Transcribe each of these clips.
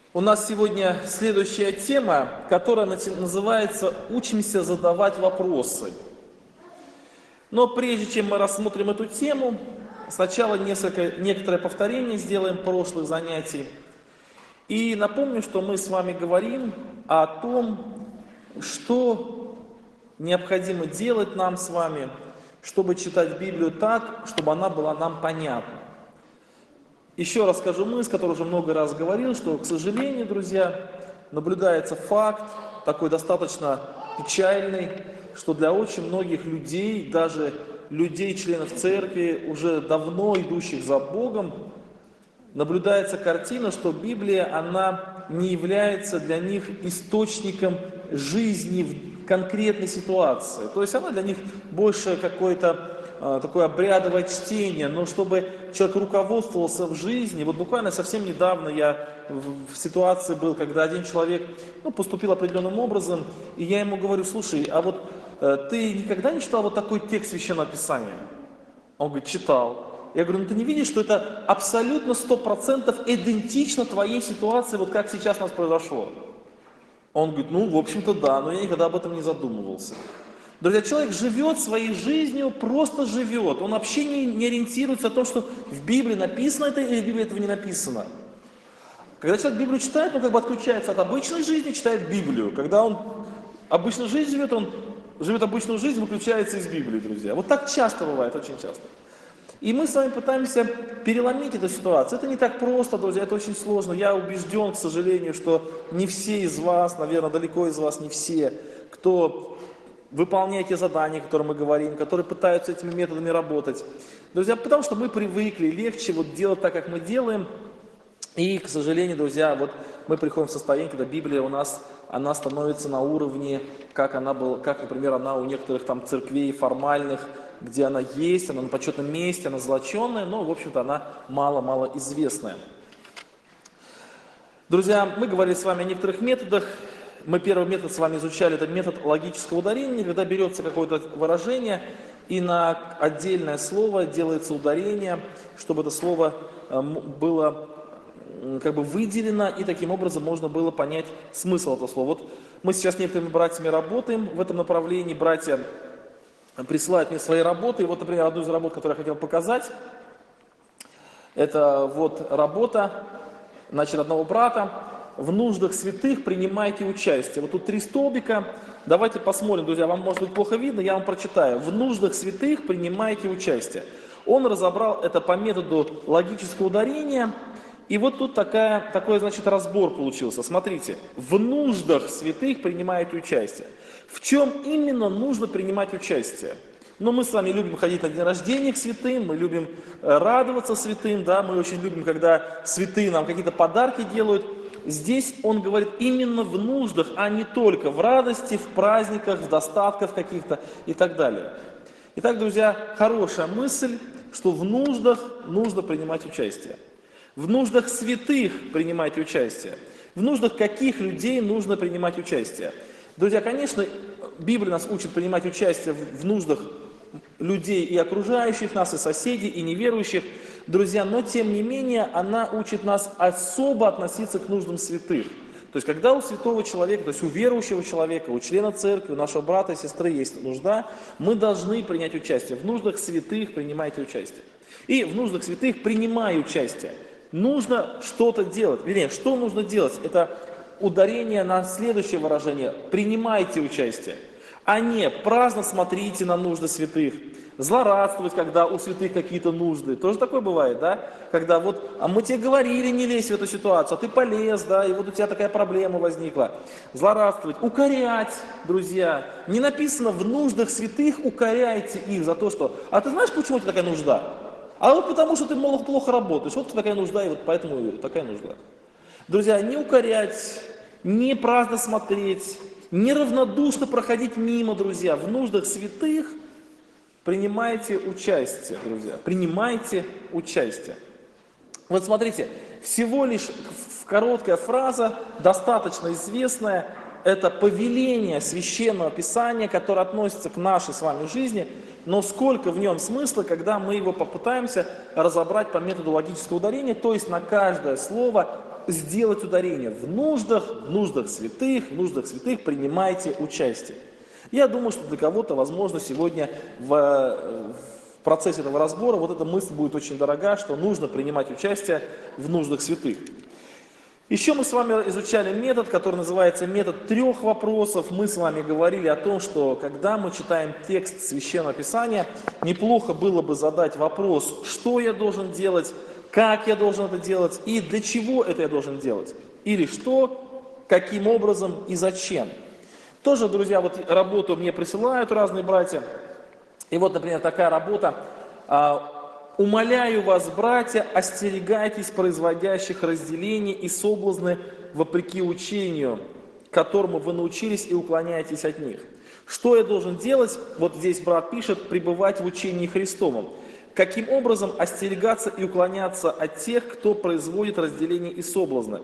У нас сегодня следующая тема, которая называется «Учимся задавать вопросы». Но прежде чем мы рассмотрим эту тему, сначала некоторое повторение сделаем прошлых занятий. И напомню, что мы с вами говорим о том, что необходимо делать нам с вами, чтобы читать Библию так, чтобы она была нам понятна. Еще раз скажу мысль, которую уже много раз говорил, что, к сожалению, друзья, наблюдается факт, такой достаточно печальный, что для очень многих людей, даже людей, членов церкви, уже давно идущих за Богом, наблюдается картина, что Библия, она не является для них источником жизни в конкретной ситуации. То есть она для них больше какое-то такое обрядовое чтение, но чтобы человек руководствовался в жизни. Вот буквально совсем недавно я в ситуации был, когда один человек поступил определенным образом, и я ему говорю: слушай, а вот ты никогда не читал вот такой текст Священного Писания? Он говорит: читал. Я говорю: ну ты не видишь, что это абсолютно 100% идентично твоей ситуации, вот как сейчас у нас произошло? Он говорит: ну, в общем-то, да, но я никогда об этом не задумывался. Друзья, человек живет своей жизнью, просто живет. Он вообще не ориентируется о том, что в Библии написано это или в Библии этого не написано. Когда человек Библию читает, он как бы отключается от обычной жизни, читает Библию. Когда он обычную жизнь живет, он живет обычную жизнь, выключается из Библии, друзья. Вот так часто бывает, очень часто. И мы с вами пытаемся переломить эту ситуацию. Это не так просто, друзья, это очень сложно. Я убежден, к сожалению, что не все из вас, наверное, далеко из вас не все, кто выполняет те задания, о которых мы говорим, которые пытаются этими методами работать. Друзья, потому что мы привыкли, легче вот делать так, как мы делаем. И, к сожалению, друзья, вот мы приходим в состояние, когда Библия у нас, она становится на уровне, как она была, как, например, она у некоторых там церквей формальных, где она есть, она на почетном месте, она золоченая, но, в общем-то, она мало-мало известная. Друзья, мы говорили с вами о некоторых методах. Мы первый метод с вами изучали, это метод логического ударения, когда берется какое-то выражение и на отдельное слово делается ударение, чтобы это слово было как бы выделено, и таким образом можно было понять смысл этого слова. Вот мы сейчас с некоторыми братьями работаем в этом направлении, братья присылают мне свои работы, и вот, например, одну из работ, которую я хотел показать, это вот работа, значит, одного брата: в нуждах святых принимайте участие. Вот тут 3 столбика, давайте посмотрим, друзья, вам может быть плохо видно, я вам прочитаю. В нуждах святых принимайте участие. Он разобрал это по методу логического ударения, и вот тут такой, значит, разбор получился. Смотрите, в нуждах святых принимайте участие. В чем именно нужно принимать участие? Ну, мы с вами любим ходить на день рождения к святым, мы любим радоваться святым, да, мы очень любим, когда святые нам какие-то подарки делают. Здесь он говорит именно в нуждах, а не только в радости, в праздниках, в достатках каких-то и так далее. Итак, друзья, хорошая мысль, что в нуждах нужно принимать участие. В нуждах святых принимайте участие. В нуждах каких людей нужно принимать участие? Друзья, конечно, Библия нас учит принимать участие в нуждах людей и окружающих нас, и соседей, и неверующих, друзья, но тем не менее она учит нас особо относиться к нуждам святых. То есть когда у святого человека, то есть у верующего человека, у члена церкви, у нашего брата и сестры есть нужда, мы должны принять участие. В нуждах святых принимайте участие. И в нуждах святых принимая участие. Нужно что-то делать. Вернее, что нужно делать? Это ударение на следующее выражение: принимайте участие, а не праздно смотрите на нужды святых, злорадствовать, когда у святых какие-то нужды. Тоже такое бывает, да? Когда вот, а мы тебе говорили, не лезь в эту ситуацию, а ты полез, да, и вот у тебя такая проблема возникла. Злорадствовать, укорять, друзья. Не написано в нуждах святых укоряйте их за то, что... А ты знаешь, почему у тебя такая нужда? А вот потому, что ты, мол, плохо работаешь. Вот такая нужда, и вот поэтому такая нужда. Друзья, не укорять, не праздно смотреть, неравнодушно проходить мимо, друзья. В нуждах святых принимайте участие, друзья. Принимайте участие. Вот смотрите, всего лишь короткая фраза, достаточно известная, это повеление Священного Писания, которое относится к нашей с вами жизни, но сколько в нем смысла, когда мы его попытаемся разобрать по методу логического ударения, то есть на каждое слово сделать ударение в нуждах святых принимайте участие. Я думаю, что для кого-то, возможно, сегодня в процессе этого разбора вот эта мысль будет очень дорога, что нужно принимать участие в нуждах святых. Еще мы с вами изучали метод, который называется метод 3 вопросов. Мы с вами говорили о том, что когда мы читаем текст Священного Писания, неплохо было бы задать вопрос, что я должен делать, как я должен это делать и для чего это я должен делать. Или что, каким образом и зачем. Тоже, друзья, вот работу мне присылают разные братья. И вот, например, такая работа. «Умоляю вас, братья, остерегайтесь производящих разделения и соблазны вопреки учению, которому вы научились и уклоняетесь от них». Что я должен делать? Вот здесь брат пишет: пребывать в учении Христовом. Каким образом остерегаться и уклоняться от тех, кто производит разделения и соблазны?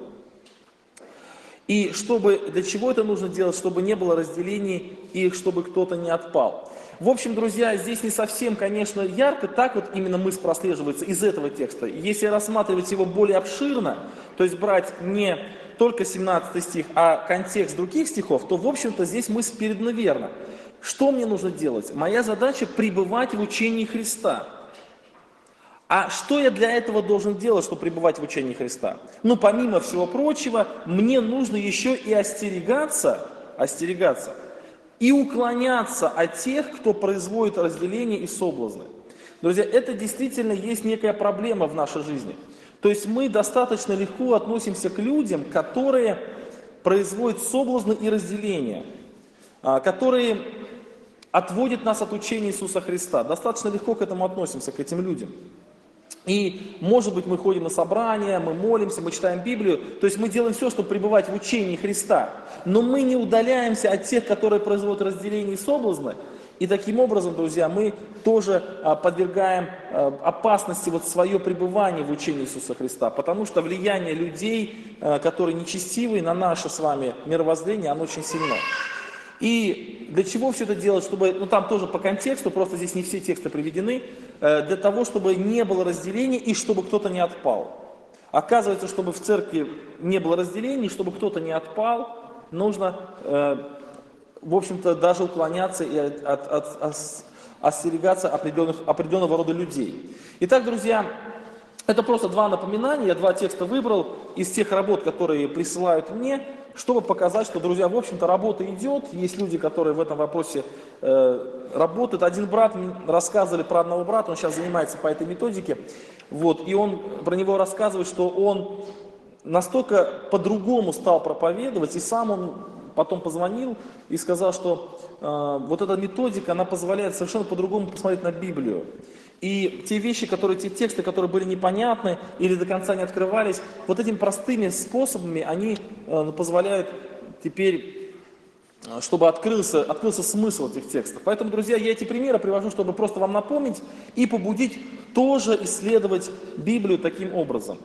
И для чего это нужно делать? Чтобы не было разделений и чтобы кто-то не отпал. В общем, друзья, здесь не совсем, конечно, ярко, так вот именно мысль прослеживается из этого текста. Если рассматривать его более обширно, то есть брать не только 17 стих, а контекст других стихов, то, в общем-то, здесь мысль передана верно. Что мне нужно делать? Моя задача – пребывать в учении Христа. А что я для этого должен делать, чтобы пребывать в учении Христа? Ну, помимо всего прочего, мне нужно еще и остерегаться и уклоняться от тех, кто производит разделение и соблазны. Друзья, это действительно есть некая проблема в нашей жизни. То есть мы достаточно легко относимся к людям, которые производят соблазны и разделения, которые отводят нас от учения Иисуса Христа. Достаточно легко к этому относимся, к этим людям. И, может быть, мы ходим на собрания, мы молимся, мы читаем Библию, то есть мы делаем все, чтобы пребывать в учении Христа, но мы не удаляемся от тех, которые производят разделение и соблазны, и таким образом, друзья, мы тоже подвергаем опасности вот свое пребывание в учении Иисуса Христа, потому что влияние людей, которые нечестивые, на наше с вами мировоззрение, оно очень сильно. И для чего все это делать, чтобы, там тоже по контексту, просто здесь не все тексты приведены, для того, чтобы не было разделений и чтобы кто-то не отпал. Оказывается, чтобы в церкви не было разделений, чтобы кто-то не отпал, нужно, в общем-то, даже уклоняться и остерегаться определенного рода людей. Итак, друзья, это просто 2 напоминания, я 2 текста выбрал из тех работ, которые присылают мне, чтобы показать, что, друзья, в общем-то, работа идет, есть люди, которые в этом вопросе работают. Один брат, рассказывали про одного брата, он сейчас занимается по этой методике, вот, и он про него рассказывает, что он настолько по-другому стал проповедовать, и сам он потом позвонил и сказал, что вот эта методика, она позволяет совершенно по-другому посмотреть на Библию. И те тексты, которые были непонятны или до конца не открывались, вот этими простыми способами они позволяют теперь, чтобы открылся смысл этих текстов. Поэтому, друзья, я эти примеры привожу, чтобы просто вам напомнить и побудить тоже исследовать Библию таким образом.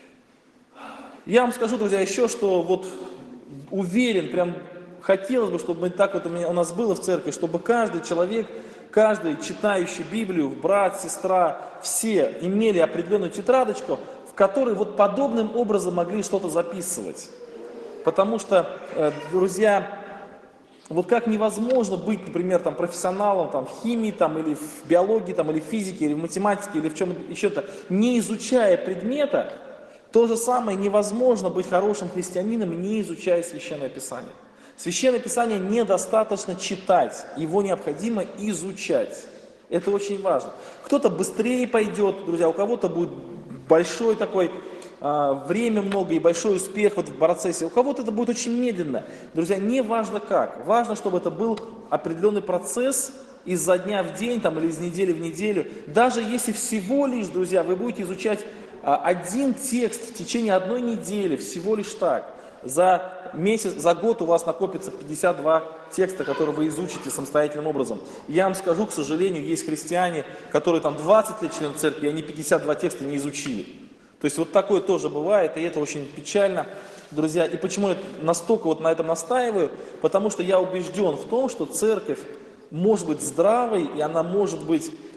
Я вам скажу, друзья, еще, что вот уверен, прям хотелось бы, чтобы так вот у нас было в церкви, чтобы каждый человек, каждый читающий Библию, брат, сестра, все имели определенную тетрадочку, в которой вот подобным образом могли что-то записывать. Потому что, друзья, вот как невозможно быть, например, профессионалом в химии, или в биологии, или в физике, или в математике, или в чем-то еще-то, не изучая предмета, то же самое невозможно быть хорошим христианином, не изучая Священное Писание. Священное Писание недостаточно читать, его необходимо изучать. Это очень важно. Кто-то быстрее пойдет, друзья, у кого-то будет большой такой, время много и большой успех в процессе, у кого-то это будет очень медленно. Друзья, не важно как, важно, чтобы это был определенный процесс изо дня в день или из недели в неделю. Даже если всего лишь, друзья, вы будете изучать один текст в течение 1 недели, всего лишь так, за месяц, за год у вас накопится 52 текста, которые вы изучите самостоятельным образом. Я вам скажу, к сожалению, есть христиане, которые 20 лет члены церкви, и они 52 текста не изучили. То есть вот такое тоже бывает, и это очень печально, друзья. И почему я настолько на этом настаиваю? Потому что я убежден в том, что церковь может быть здравой, и она может быть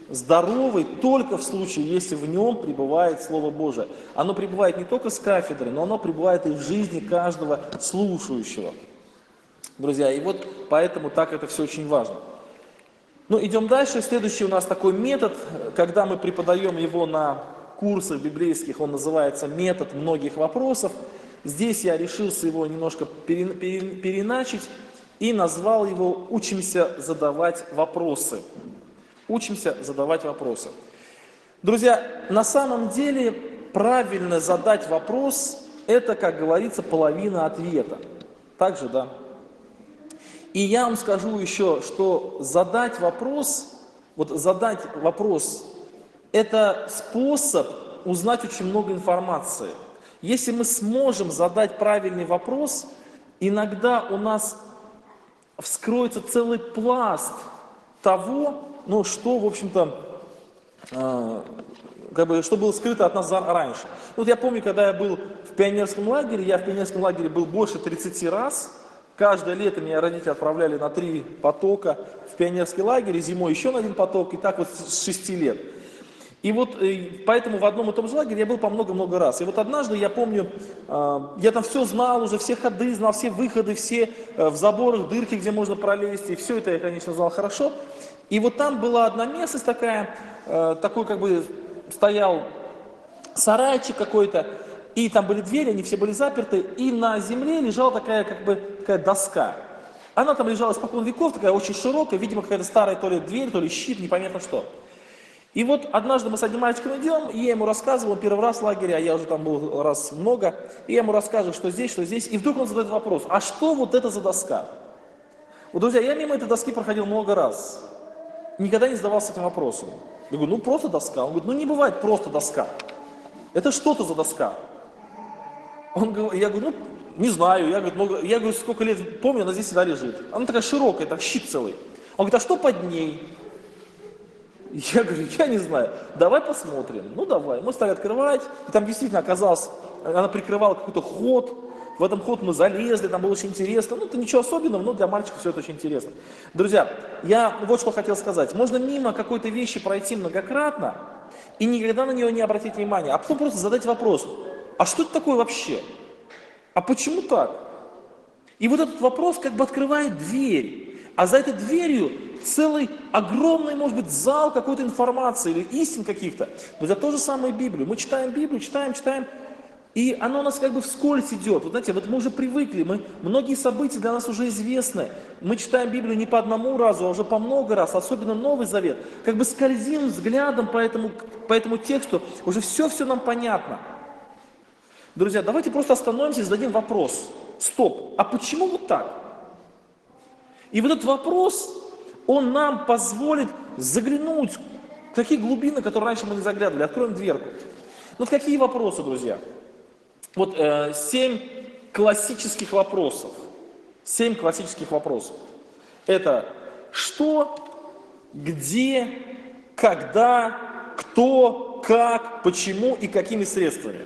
здоровый только в случае, если в нем пребывает Слово Божие. Оно пребывает не только с кафедры, но оно пребывает и в жизни каждого слушающего. Друзья, и вот поэтому так это все очень важно. Ну, идем дальше. Следующий у нас такой метод, когда мы преподаем его на курсах библейских, он называется метод многих вопросов. Здесь я решился его немножко переначить и назвал его «Учимся задавать вопросы». Учимся задавать вопросы. Друзья, на самом деле правильно задать вопрос – это, как говорится, половина ответа. Так же, да? И я вам скажу еще, что задать вопрос – это способ узнать очень много информации. Если мы сможем задать правильный вопрос, иногда у нас вскроется целый пласт того, ну, что, в общем-то, что было скрыто от нас раньше. Вот я помню, когда я был в пионерском лагере, я в пионерском лагере был больше 30 раз. Каждое лето меня родители отправляли на 3 потока в пионерский лагерь, зимой еще на 1 поток, и так вот с 6 лет. И вот поэтому в одном и том же лагере я был по много-много раз. И вот однажды, я помню, я там все знал уже, все ходы знал, все выходы, все в заборах дырки, где можно пролезть, и все это я, конечно, знал хорошо. И вот там была одна местность такая, такой как бы стоял сарайчик какой-то, и там были двери, они все были заперты, и на земле лежала такая как бы такая доска. Она там лежала испокон веков, такая очень широкая, видимо, какая-то старая то ли дверь, то ли щит, непонятно что. И вот однажды мы с одним мальчиком идем, и я ему рассказывал, первый раз в лагере, а я уже там был раз много, и я ему рассказываю, что здесь, и вдруг он задает вопрос: а что вот это за доска? Вот, друзья, я мимо этой доски проходил много раз, никогда не задавался этим вопросом. Я говорю, ну просто доска. Он говорит, ну не бывает просто доска. Это что-то за доска. Я говорю, ну не знаю, я говорю, сколько лет помню, она здесь всегда лежит. Она такая широкая, так щит целый. Он говорит, а что под ней? Я говорю, я не знаю, давай посмотрим. Ну давай, мы стали открывать, и там действительно оказалось, она прикрывала какой-то ход, в этом ход мы залезли, там было очень интересно. Ну это ничего особенного, но для мальчика все это очень интересно. Друзья, я вот что хотел сказать. Можно мимо какой-то вещи пройти многократно и никогда на нее не обратить внимания, а потом просто задать вопрос, а что это такое вообще? А почему так? И вот этот вопрос как бы открывает дверь, а за этой дверью целый огромный, может быть, зал какой-то информации или истин каких-то. Но это то же самое Библию. Мы читаем Библию, читаем, и оно у нас как бы вскользь идет. Вот знаете, вот мы уже привыкли, многие события для нас уже известны. Мы читаем Библию не по одному разу, а уже по много раз, особенно Новый Завет. Как бы скользим взглядом по этому тексту, уже все нам понятно. Друзья, давайте просто остановимся и зададим вопрос. Стоп, а почему вот так? И вот этот вопрос, он нам позволит заглянуть в такие глубины, которые раньше мы не заглядывали. Откроем дверку. Вот какие вопросы, друзья? Вот 7 классических вопросов. 7 классических вопросов. Это что, где, когда, кто, как, почему и какими средствами.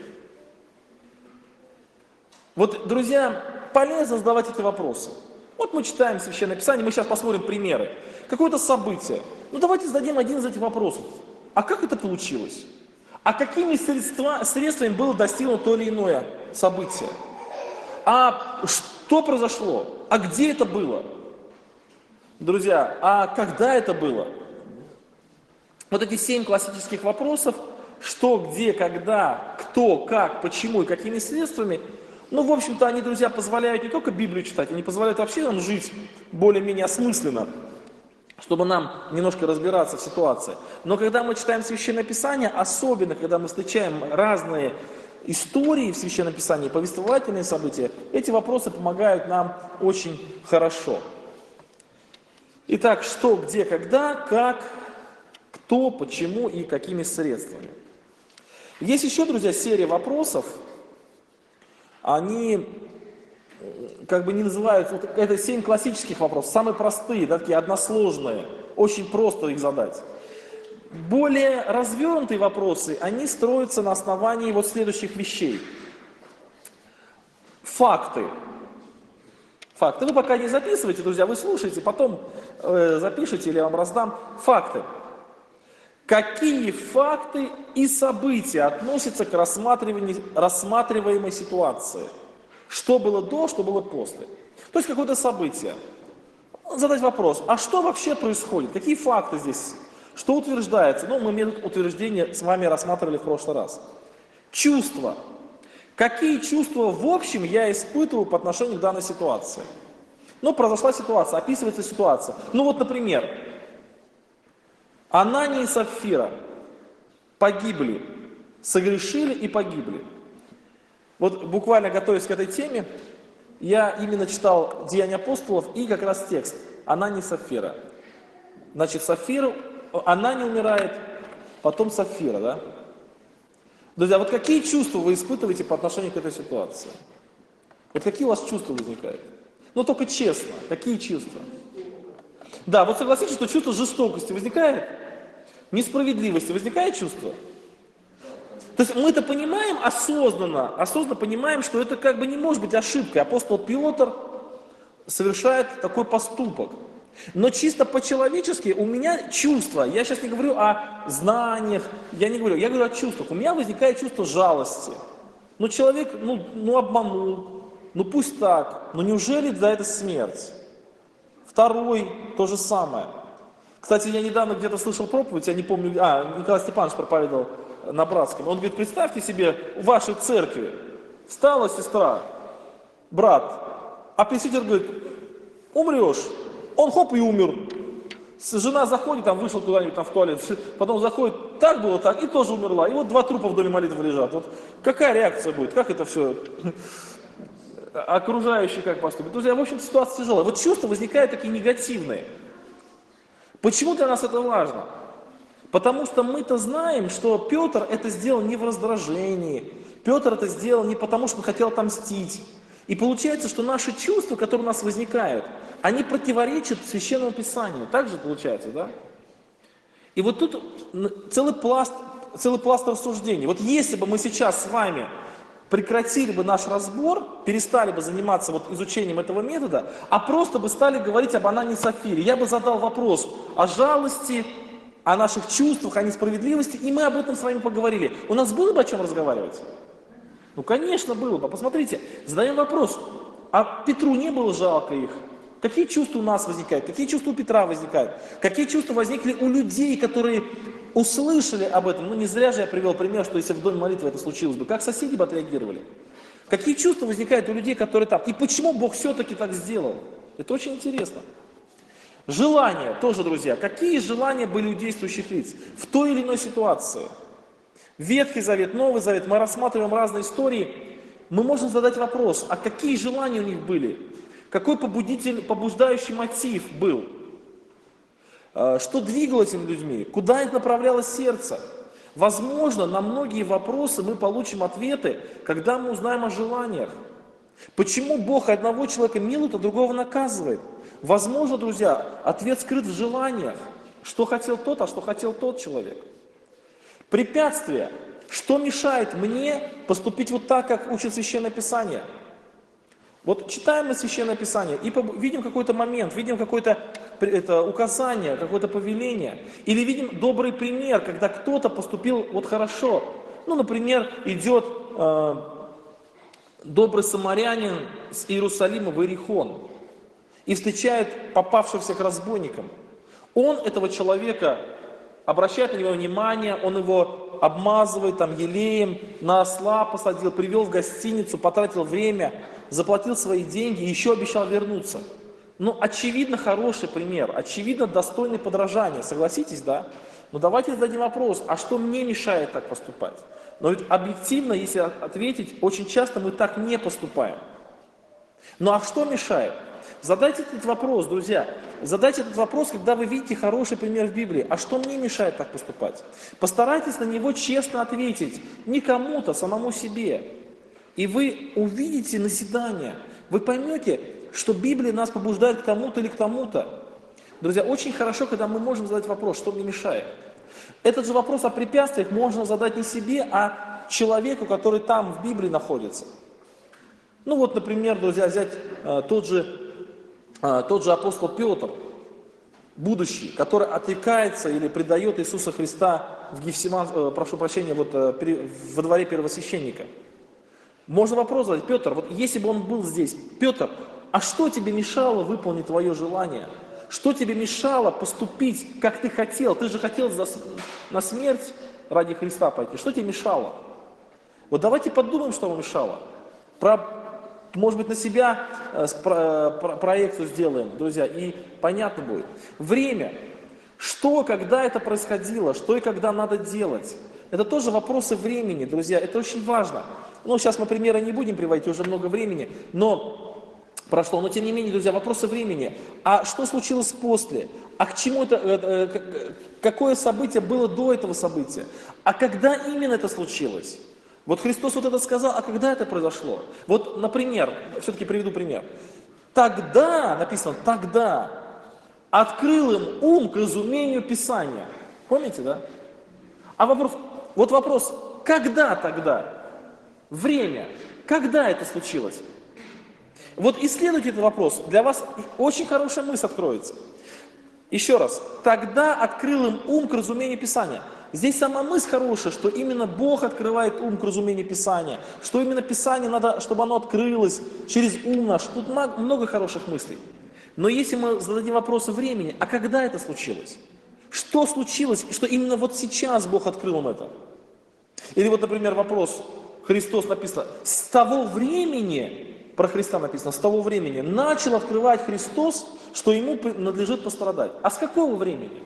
Вот, друзья, полезно задавать эти вопросы. Вот мы читаем Священное Писание, мы сейчас посмотрим примеры. Какое-то событие. Ну давайте зададим один из этих вопросов. А как это получилось? А какими средствами было достигнуто то или иное событие? А что произошло? А где это было? Друзья, а когда это было? Вот эти 7 классических вопросов, что, где, когда, кто, как, почему и какими средствами, ну, в общем-то, они, друзья, позволяют не только Библию читать, они позволяют вообще нам жить более-менее осмысленно, чтобы нам немножко разбираться в ситуации. Но когда мы читаем Священное Писание, особенно когда мы встречаем разные истории в Священном Писании, повествовательные события, эти вопросы помогают нам очень хорошо. Итак, что, где, когда, как, кто, почему и какими средствами. Есть еще, друзья, серия вопросов. Они как бы не называются, вот это 7 классических вопросов, самые простые, да, такие односложные, очень просто их задать. Более развернутые вопросы, они строятся на основании вот следующих вещей. Факты. Факты. Вы пока не записывайте, друзья, вы слушаете, потом запишите или я вам раздам. Факты. какие факты и события относятся к рассматриваемой ситуации. Что было до, что было после. То есть какое-то событие. Задать вопрос, а что вообще происходит? Какие факты здесь? Что утверждается? Ну, мы метод утверждения с вами рассматривали в прошлый раз. Чувства. Какие чувства в общем я испытываю по отношению к данной ситуации? Ну, произошла ситуация, описывается ситуация. Ну вот, например, Анания и Сапфира погибли, согрешили и погибли. Вот буквально готовясь к этой теме, я именно читал Деяния апостолов и как раз текст Анания и Сапфира. Значит, Анания умирает, потом Сапфира, да? Друзья, вот какие чувства вы испытываете по отношению к этой ситуации? Вот какие у вас чувства возникают? Ну только честно, какие чувства? Да, вот согласитесь, что чувство жестокости возникает? Несправедливости возникает чувство? То есть мы это понимаем осознанно понимаем, что это как бы не может быть ошибкой. Апостол Петр совершает такой поступок. Но чисто по-человечески у меня чувство, я сейчас не говорю о знаниях, я говорю о чувствах. У меня возникает чувство жалости. Ну человек, обманул, пусть так, но неужели за это смерть? Второй, то же самое. Кстати, я недавно где-то слышал проповедь, я не помню, Николай Степанович проповедовал на Братском. Он говорит, представьте себе, в вашей церкви встала сестра, брат, а пресвитер говорит, умрешь. Он хоп и умер. Жена заходит, там вышел куда-нибудь там в туалет, потом заходит, так было так, и тоже умерла. И вот 2 трупа в доме молитвы лежат. Вот какая реакция будет, как это все, окружающие как поступят. Друзья, в общем, ситуация тяжелая. Вот чувства возникают такие негативные. Почему для нас это важно? Потому что мы-то знаем, что Петр это сделал не в раздражении. Петр это сделал не потому, что он хотел отомстить. И получается, что наши чувства, которые у нас возникают, они противоречат Священному Писанию. Так же получается, да? И вот тут целый пласт рассуждений. Вот если бы мы сейчас с вами прекратили бы наш разбор, перестали бы заниматься вот изучением этого метода, а просто бы стали говорить об Анании и Сапфире, я бы задал вопрос о жалости, о наших чувствах, о несправедливости, и мы об этом с вами поговорили. У нас было бы о чем разговаривать? Ну, конечно, было бы. Посмотрите, задаем вопрос, а Петру не было жалко их? Какие чувства у нас возникают? Какие чувства у Петра возникают? Какие чувства возникли у людей, которые услышали об этом? Ну, не зря же я привел пример, что если в доме молитвы это случилось бы, как соседи бы отреагировали? Какие чувства возникают у людей, которые там? И почему Бог все-таки так сделал? Это очень интересно. Желания тоже, друзья. Какие желания были у действующих лиц в той или иной ситуации? Ветхий Завет, Новый Завет, мы рассматриваем разные истории. Мы можем задать вопрос, а какие желания у них были? Какой побуждающий мотив был? Что двигало этими людьми? Куда их направляло сердце? Возможно, на многие вопросы мы получим ответы, когда мы узнаем о желаниях. Почему Бог одного человека милует, а другого наказывает? Возможно, друзья, ответ скрыт в желаниях. Что хотел тот, а что хотел тот человек. Препятствия. Что мешает мне поступить вот так, как учит Священное Писание? Вот читаем мы Священное Писание и видим какой-то момент, видим какое-то указание, какое-то повеление. Или видим добрый пример, когда кто-то поступил вот хорошо. Ну, например, идет добрый самарянин с Иерусалима в Иерихон и встречает попавшегося к разбойникам. Он этого человека обращает на него внимание, он его обмазывает там елеем, на осла посадил, привел в гостиницу, потратил время, заплатил свои деньги и еще обещал вернуться. Ну, очевидно, хороший пример, очевидно, достойный подражания, согласитесь, да? Но давайте зададим вопрос, а что мне мешает так поступать? Но ведь объективно, если ответить, очень часто мы так не поступаем. Ну а что мешает? Задайте этот вопрос, друзья. Задайте этот вопрос, когда вы видите хороший пример в Библии. А что мне мешает так поступать? Постарайтесь на него честно ответить. Не кому-то, самому себе. И вы увидите назидание. Вы поймете, что Библия нас побуждает к тому-то или к тому-то. Друзья, очень хорошо, когда мы можем задать вопрос, что мне мешает. Этот же вопрос о препятствиях можно задать не себе, а человеку, который там в Библии находится. Ну вот, например, друзья, взять тот же апостол Петр. будущий, который отрекается или предает Иисуса Христа в прошу прощения, во дворе первосвященника. Можно вопрос задать: Петр, вот если бы он был здесь, Петр, а что тебе мешало выполнить твое желание? Что тебе мешало поступить, как ты хотел? Ты же хотел на смерть ради Христа пойти. Что тебе мешало? Вот давайте подумаем, что вам мешало. Может быть, на себя проекцию сделаем, друзья, и понятно будет. Время. Что, когда это происходило, что и когда надо делать. Это тоже вопросы времени, друзья, это очень важно. Ну, сейчас мы примеры не будем приводить, уже много времени, прошло. Но тем не менее, друзья, вопросы времени. А что случилось после? А к чему какое событие было до этого события? А когда именно это случилось? Вот Христос вот это сказал, а когда это произошло? Вот, например, все-таки приведу пример. Тогда, написано, тогда открыл им ум к разумению Писания. Помните, да? А вопрос, когда тогда? Время. Когда это случилось? Вот исследуйте этот вопрос, для вас очень хорошая мысль откроется. Еще раз, тогда открыл им ум к разумению Писания. Здесь сама мысль хорошая, что именно Бог открывает ум к разумению Писания, что именно Писание надо, чтобы оно открылось через ум наш. Тут много хороших мыслей. Но если мы зададим вопросы времени, а когда это случилось? Что случилось, что именно вот сейчас Бог открыл им это? Или вот, например, вопрос, Христос написано, с того времени, про Христа написано, с того времени начал открывать Христос, что ему надлежит пострадать. А с какого времени?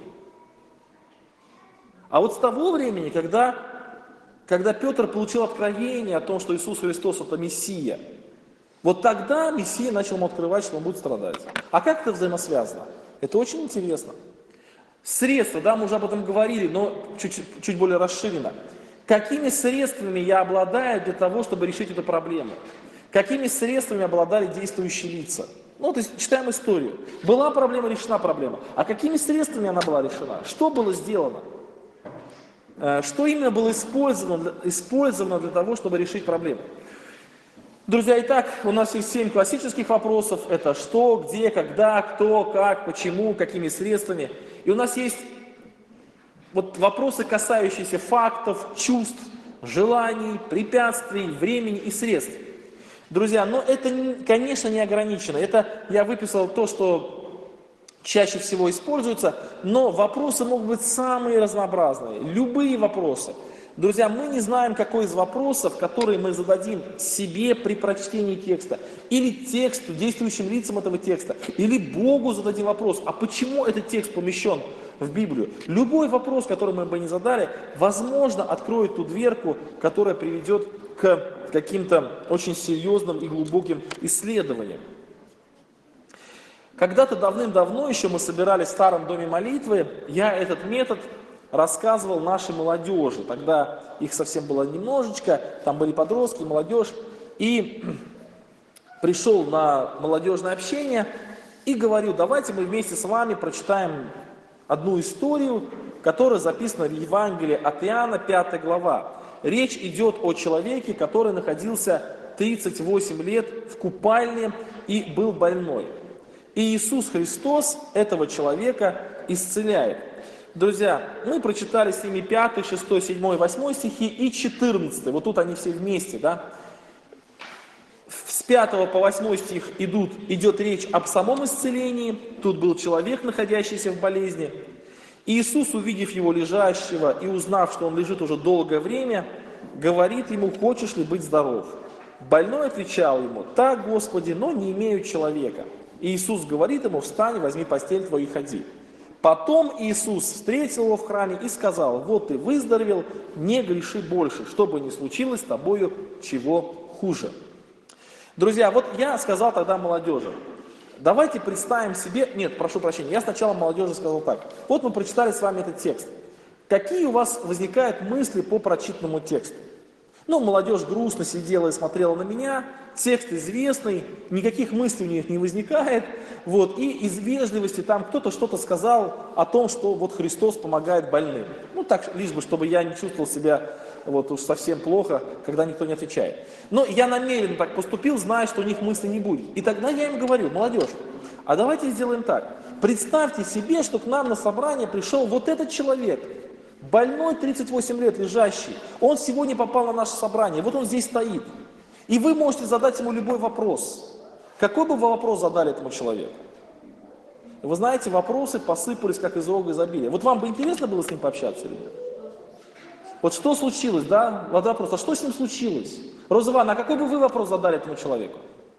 А вот с того времени, когда Петр получил откровение о том, что Иисус Христос это Мессия, вот тогда Мессия начал ему открывать, что он будет страдать. А как это взаимосвязано? Это очень интересно. Средства, да, мы уже об этом говорили, но чуть более расширенно. Какими средствами я обладаю для того, чтобы решить эту проблему? Какими средствами обладали действующие лица? Ну, то есть читаем историю. Была проблема, решена проблема. А какими средствами она была решена? Что было сделано? Что именно было использовано для того, чтобы решить проблему? Друзья, итак, у нас есть 7 классических вопросов. Это что, где, когда, кто, как, почему, какими средствами. И у нас есть вот вопросы, касающиеся фактов, чувств, желаний, препятствий, времени и средств. Друзья, но это, конечно, не ограничено. Это я выписал то, что чаще всего используется, но вопросы могут быть самые разнообразные, любые вопросы. Друзья, мы не знаем, какой из вопросов, которые мы зададим себе при прочтении текста, или тексту, действующим лицам этого текста, или Богу зададим вопрос, а почему этот текст помещен в Библию. Любой вопрос, который мы бы не задали, возможно, откроет ту дверку, которая приведет к каким-то очень серьезным и глубоким исследованиям. Когда-то давным-давно еще мы собирались в старом доме молитвы, я этот метод рассказывал нашей молодежи. Тогда их совсем было немножечко, там были подростки, молодежь. И пришел на молодежное общение и говорю, давайте мы вместе с вами прочитаем одну историю, которая записана в Евангелии от Иоанна, 5 глава. Речь идет о человеке, который находился 38 лет в купальне и был больной. И Иисус Христос этого человека исцеляет. Друзья, мы прочитали с ними 5, 6, 7, 8 стихи и 14. Вот тут они все вместе, да? С 5 по 8 стих идет речь об самом исцелении. Тут был человек, находящийся в болезни. И Иисус, увидев его лежащего и узнав, что он лежит уже долгое время, говорит ему, хочешь ли быть здоров? Больной отвечал ему, так, Господи, но не имею человека. И Иисус говорит ему, встань, возьми постель твою и ходи. Потом Иисус встретил его в храме и сказал, вот ты выздоровел, не греши больше, чтобы не случилось с тобою чего хуже. Друзья, вот я сказал тогда молодежи, давайте представим себе, нет, прошу прощения, я сначала молодежи сказал так, вот мы прочитали с вами этот текст. Какие у вас возникают мысли по прочитанному тексту? Ну, молодежь грустно сидела и смотрела на меня, текст известный, никаких мыслей у них не возникает, вот, и из вежливости там кто-то что-то сказал о том, что вот Христос помогает больным. Ну, так, лишь бы, чтобы я не чувствовал себя вот уж совсем плохо, когда никто не отвечает. Но я намеренно так поступил, зная, что у них мысли не будет. И тогда я им говорю: молодежь, а давайте сделаем так. Представьте себе, что к нам на собрание пришел вот этот человек, больной, 38 лет, лежащий. Он сегодня попал на наше собрание, вот он здесь стоит. И вы можете задать ему любой вопрос. Какой бы вы вопрос задали этому человеку? Вы знаете, вопросы посыпались, как из рога изобилия. Вот вам бы интересно было с ним пообщаться или нет? Вот что случилось, да? Вопрос, а что с ним случилось? Роза Ивановна, а какой бы вы вопрос задали этому человеку?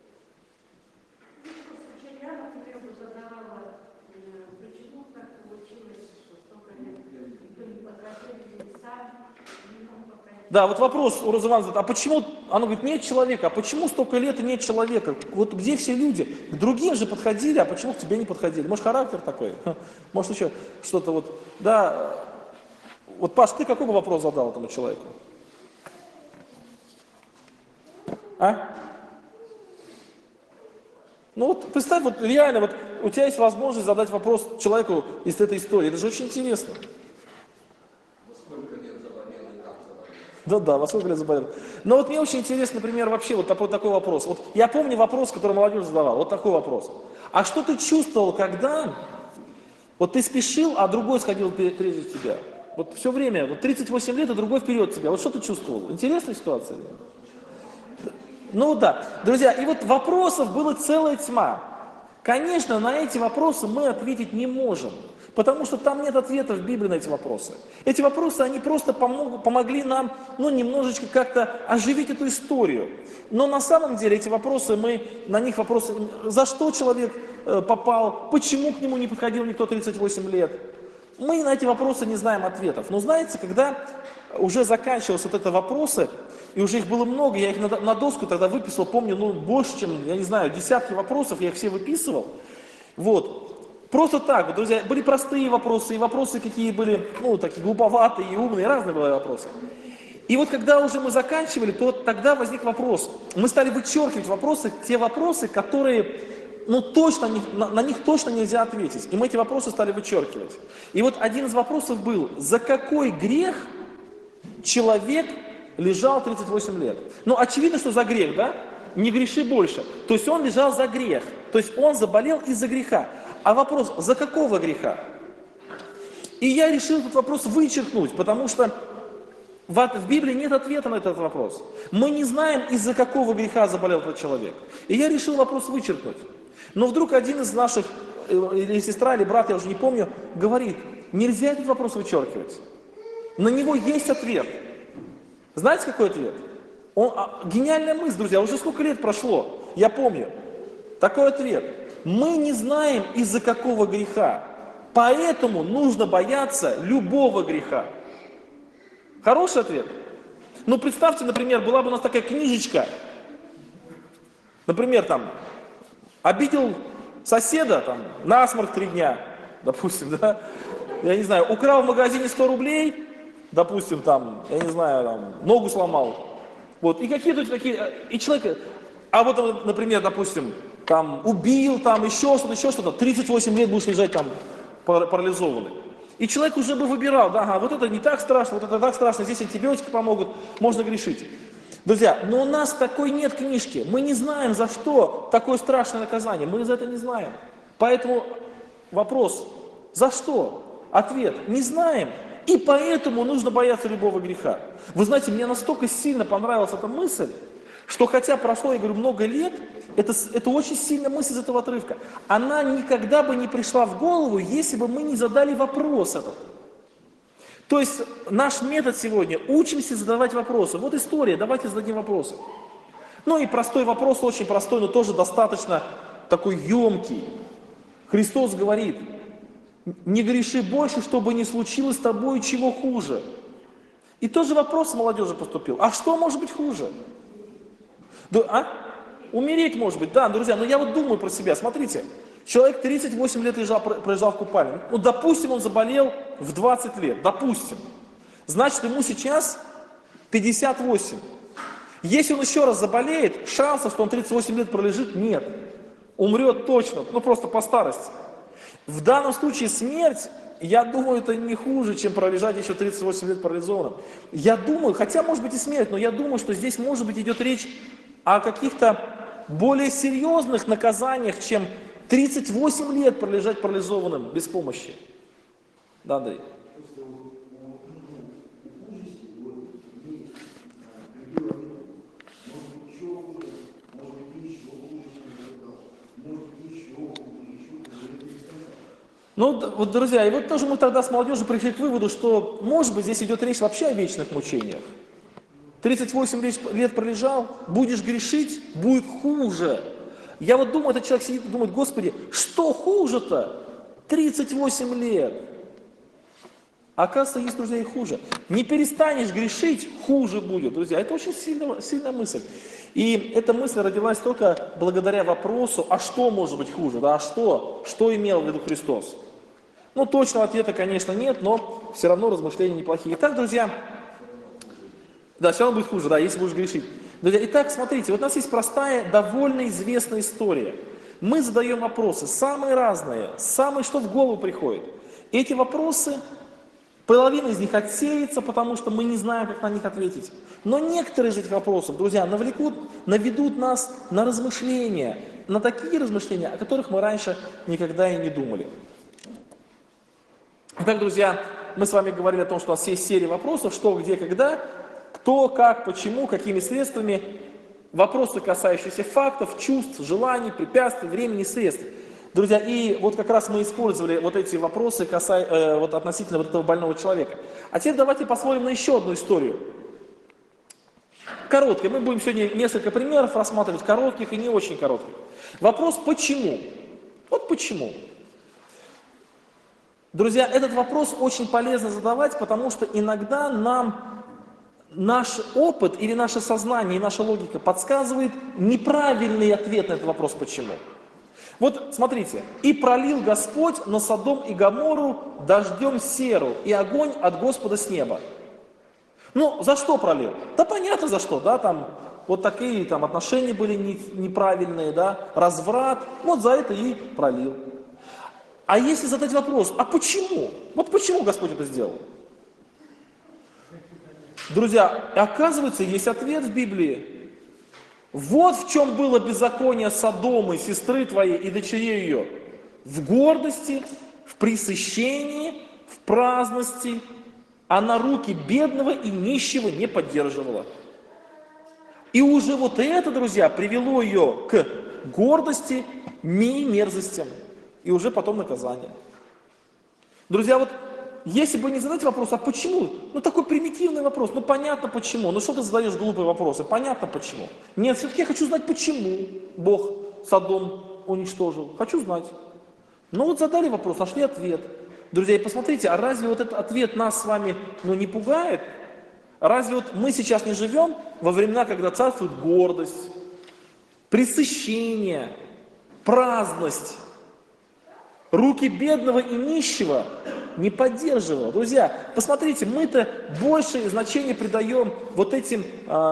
Да, вот вопрос у Розы Ивановны, а почему, она говорит, нет человека, а почему столько лет и нет человека? Вот где все люди? К другим же подходили, а почему к тебе не подходили? Может, характер такой? Может, еще что-то вот, да. Вот, Паш, ты какой бы вопрос задал этому человеку? А? Ну вот, представь, вот реально, вот у тебя есть возможность задать вопрос человеку из этой истории, это же очень интересно. Да, во сколько лет заболел. Но вот мне очень интересно, например, вообще вот такой вопрос. Вот я помню вопрос, который молодежь задавала, вот такой вопрос. А что ты чувствовал, когда вот ты спешил, а другой сходил прежде тебя? Вот все время, вот 38 лет, а другой вперед тебя. Вот что ты чувствовал? Интересная ситуация? Ну да, друзья, и вот вопросов была целая тьма. Конечно, на эти вопросы мы ответить не можем. Потому что там нет ответов в Библии на эти вопросы. Эти вопросы, они просто помогли нам, ну, немножечко как-то оживить эту историю. Но на самом деле эти вопросы, на них вопросы, за что человек попал, почему к нему не подходил никто 38 лет. Мы на эти вопросы не знаем ответов. Но знаете, когда уже заканчивались вот эти вопросы, и уже их было много, я их на доску тогда выписывал, помню, ну, больше, чем, я не знаю, десятки вопросов, я их все выписывал. Вот. Просто так, вот, друзья, были простые вопросы, и вопросы какие были, ну, такие глуповатые и умные, разные были вопросы. И вот когда уже мы заканчивали, то тогда возник вопрос. Мы стали вычеркивать вопросы, те вопросы, которые, ну, точно, на них точно нельзя ответить. И мы эти вопросы стали вычеркивать. И вот один из вопросов был, за какой грех человек лежал 38 лет? Ну, очевидно, что за грех, да? Не греши больше. То есть он лежал за грех. То есть он заболел из-за греха. А вопрос, за какого греха? И я решил этот вопрос вычеркнуть, потому что в Библии нет ответа на этот вопрос. Мы не знаем, из-за какого греха заболел этот человек. И я решил вопрос вычеркнуть. Но вдруг один из наших, или сестра, или брат, я уже не помню, говорит, нельзя этот вопрос вычеркивать. На него есть ответ. Знаете, какой ответ? Гениальная мысль, друзья, уже сколько лет прошло, я помню. Такой ответ. Мы не знаем, из-за какого греха, поэтому нужно бояться любого греха. Хороший ответ? Ну, представьте, например, была бы у нас такая книжечка, например, там, обидел соседа, там, насморк 3 дня, допустим, да, я не знаю, украл в магазине 100 рублей, допустим, там, я не знаю, там, ногу сломал, вот, и какие-то такие, и человек, а вот, например, допустим, там, убил, там, еще что-то, 38 лет будешь лежать там парализованный. И человек уже бы выбирал, да, ага, вот это не так страшно, вот это так страшно, здесь антибиотики помогут, можно грешить. Друзья, но у нас такой нет книжки, мы не знаем, за что такое страшное наказание, мы за это не знаем. Поэтому вопрос, за что? Ответ, не знаем, и поэтому нужно бояться любого греха. Вы знаете, мне настолько сильно понравилась эта мысль, что хотя прошло, я говорю, много лет, это очень сильная мысль из этого отрывка. Она никогда бы не пришла в голову, если бы мы не задали вопрос этот. То есть наш метод сегодня, учимся задавать вопросы. Вот история, давайте зададим вопросы. Ну и простой вопрос, очень простой, но тоже достаточно такой емкий. Христос говорит, не греши больше, чтобы не случилось с тобой чего хуже. И тоже вопрос молодежи поступил. А что может быть хуже? Умереть может быть, да, друзья, но я вот думаю про себя, смотрите, человек 38 лет пролежал в купальне, ну, допустим, он заболел в 20 лет, допустим, значит, ему сейчас 58. Если он еще раз заболеет, шансов, что он 38 лет пролежит, нет, умрет точно, ну, просто по старости. В данном случае смерть, я думаю, это не хуже, чем пролежать еще 38 лет парализованным. Я думаю, хотя может быть и смерть, но я думаю, что здесь может быть идет речь о каких-то более серьезных наказаниях, чем 38 лет пролежать парализованным без помощи. Да, Андрей. Ну, вот, друзья, и вот тоже мы тогда с молодежью пришли к выводу, что, может быть, здесь идет речь вообще о вечных мучениях. 38 лет пролежал, будешь грешить, будет хуже. Я вот думаю, этот человек сидит и думает, Господи, что хуже-то? 38 лет. Оказывается, есть, друзья, и хуже. Не перестанешь грешить, хуже будет, друзья. Это очень сильная мысль. И эта мысль родилась только благодаря вопросу, а что может быть хуже, да, а что? Что имел в виду Христос? Ну, точного ответа, конечно, нет, но все равно размышления неплохие. Итак, друзья, да, все равно будет хуже, да, если будешь грешить. Друзья, итак, смотрите, вот у нас есть простая, довольно известная история. Мы задаем вопросы, самые разные, самые, что в голову приходит. Эти вопросы, половина из них отсеется, потому что мы не знаем, как на них ответить. Но некоторые из этих вопросов, друзья, наведут нас на размышления, на такие размышления, о которых мы раньше никогда и не думали. Итак, друзья, мы с вами говорили о том, что у нас есть серия вопросов, что, где, когда, кто, как, почему, какими средствами. Вопросы, касающиеся фактов, чувств, желаний, препятствий, времени, средств. Друзья, и вот как раз мы использовали вот эти вопросы вот относительно вот этого больного человека. А теперь давайте посмотрим на еще одну историю. Короткая. Мы будем сегодня несколько примеров рассматривать, коротких и не очень коротких. Вопрос «почему?». Вот почему. Друзья, этот вопрос очень полезно задавать, потому что иногда нам наш опыт или наше сознание и наша логика подсказывает неправильный ответ на этот вопрос «почему?». Вот смотрите, «И пролил Господь на Содом и Гоморру дождем серу и огонь от Господа с неба». Ну, за что пролил? Да понятно за что, да, там вот такие там отношения были неправильные, да, разврат, вот за это и пролил. А если задать вопрос, а почему? Вот почему Господь это сделал? Друзья, оказывается, есть ответ в Библии. Вот в чем было беззаконие Содомы, сестры твоей и дочерей ее. В гордости, в пресыщении, в праздности. Она руки бедного и нищего не поддерживала. И уже вот это, друзья, привело ее к гордости и мерзостям. И уже потом наказание. Друзья, вот если бы не задать вопрос, а почему? Ну такой примитивный вопрос, ну понятно почему. Ну что ты задаешь глупые вопросы, понятно почему. Нет, все-таки я хочу знать, почему Бог Содом уничтожил. Хочу знать. Ну вот задали вопрос, нашли ответ. Друзья, и посмотрите, а разве вот этот ответ нас с вами не пугает? Разве вот мы сейчас не живем во времена, когда царствует гордость, пресыщение, праздность? Руки бедного и нищего не поддерживал. Друзья, посмотрите, мы-то большее значение придаем вот этим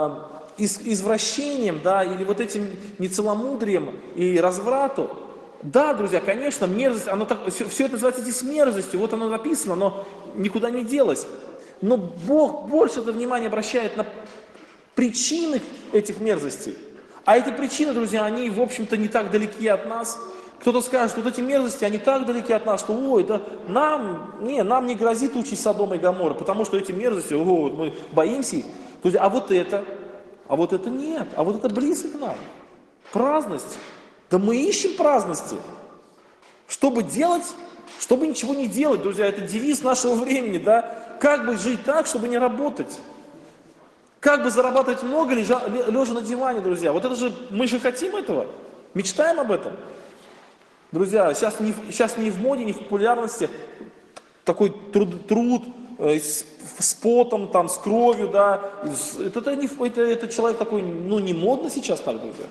извращениям, да, или вот этим нецеломудрием и разврату. Да, друзья, конечно, мерзость, все это называется здесь мерзостью, вот оно написано, но никуда не делось. Но Бог больше внимания обращает на причины этих мерзостей. А эти причины, друзья, они, в общем-то, не так далеки от нас. Кто-то скажет, что вот эти мерзости, они так далеки от нас, что ой, да нам не грозит участь Содома и Гоморры, потому что эти мерзости, мы боимся их. А вот это нет, а вот это близко к нам. Праздность. Да мы ищем праздности. Чтобы делать, чтобы ничего не делать, друзья, это девиз нашего времени, да? Как бы жить так, чтобы не работать? Как бы зарабатывать много, лежа на диване, друзья? Вот это же, мы же хотим этого, мечтаем об этом. Друзья, сейчас не в моде, не в популярности такой труд с потом, там, с кровью, да. Это человек такой, не модно сейчас так, друзья.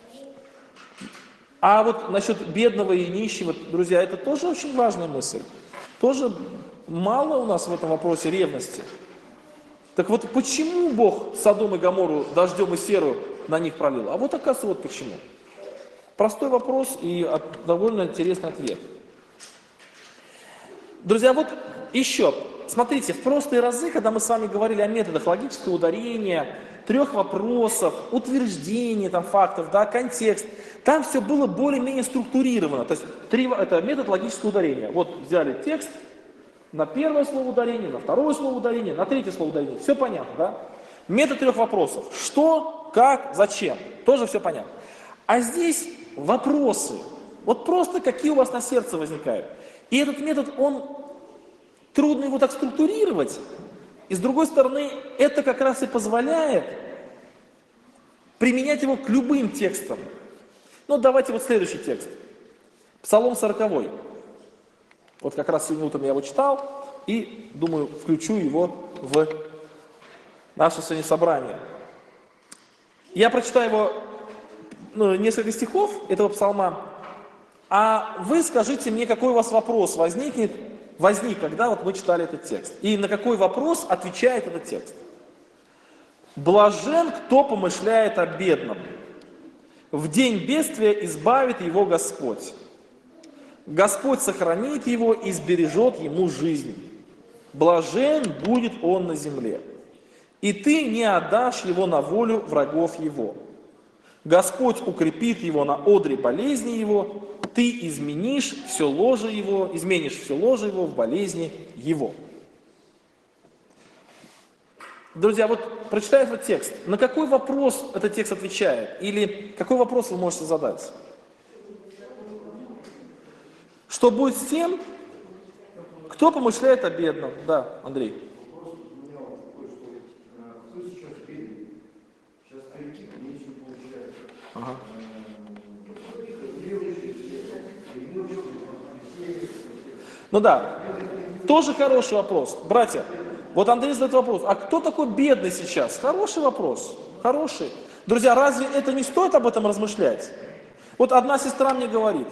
А вот насчет бедного и нищего, друзья, это тоже очень важная мысль. Тоже мало у нас в этом вопросе ревности. Так вот, почему Бог Содом и Гоморру дождем и серу на них пролил? А вот оказывается, вот почему. Простой вопрос и довольно интересный ответ. Друзья, вот еще, смотрите, в прошлые разы, когда мы с вами говорили о методах логического ударения, 3 вопросов, утверждений там, фактов, да, контекст, там все было более-менее структурировано. То есть это метод логического ударения. Вот взяли текст, на первое слово ударение, на второе слово ударение, на третье слово ударение. Все понятно, да? Метод 3 вопросов. Что, как, зачем. Тоже все понятно. А здесь вопросы. Вот просто какие у вас на сердце возникают. И этот метод, трудно его так структурировать. И с другой стороны, это как раз и позволяет применять его к любым текстам. Ну, давайте вот следующий текст. Псалом 40. Вот как раз сегодня утром я его читал, и, думаю, включу его в наше сегодня собрание. Я прочитаю его, несколько стихов этого псалма, а вы скажите мне, какой у вас вопрос возник, когда вот вы читали этот текст, и на какой вопрос отвечает этот текст. «Блажен, кто помышляет о бедном, в день бедствия избавит его Господь. Господь сохранит его и сбережет ему жизнь. Блажен будет он на земле. И ты не отдашь его на волю врагов его. Господь укрепит его на одре болезни его, ты изменишь все ложе его в болезни его». Друзья, вот прочитая этот текст, на какой вопрос этот текст отвечает? Или какой вопрос вы можете задать? Что будет с тем, кто помышляет о бедном? Да, Андрей. Ага. Ну да, тоже хороший вопрос. Братья, вот Андрей задает вопрос, а кто такой бедный сейчас? Хороший вопрос, хороший. Друзья, разве это не стоит об этом размышлять? Вот одна сестра мне говорит,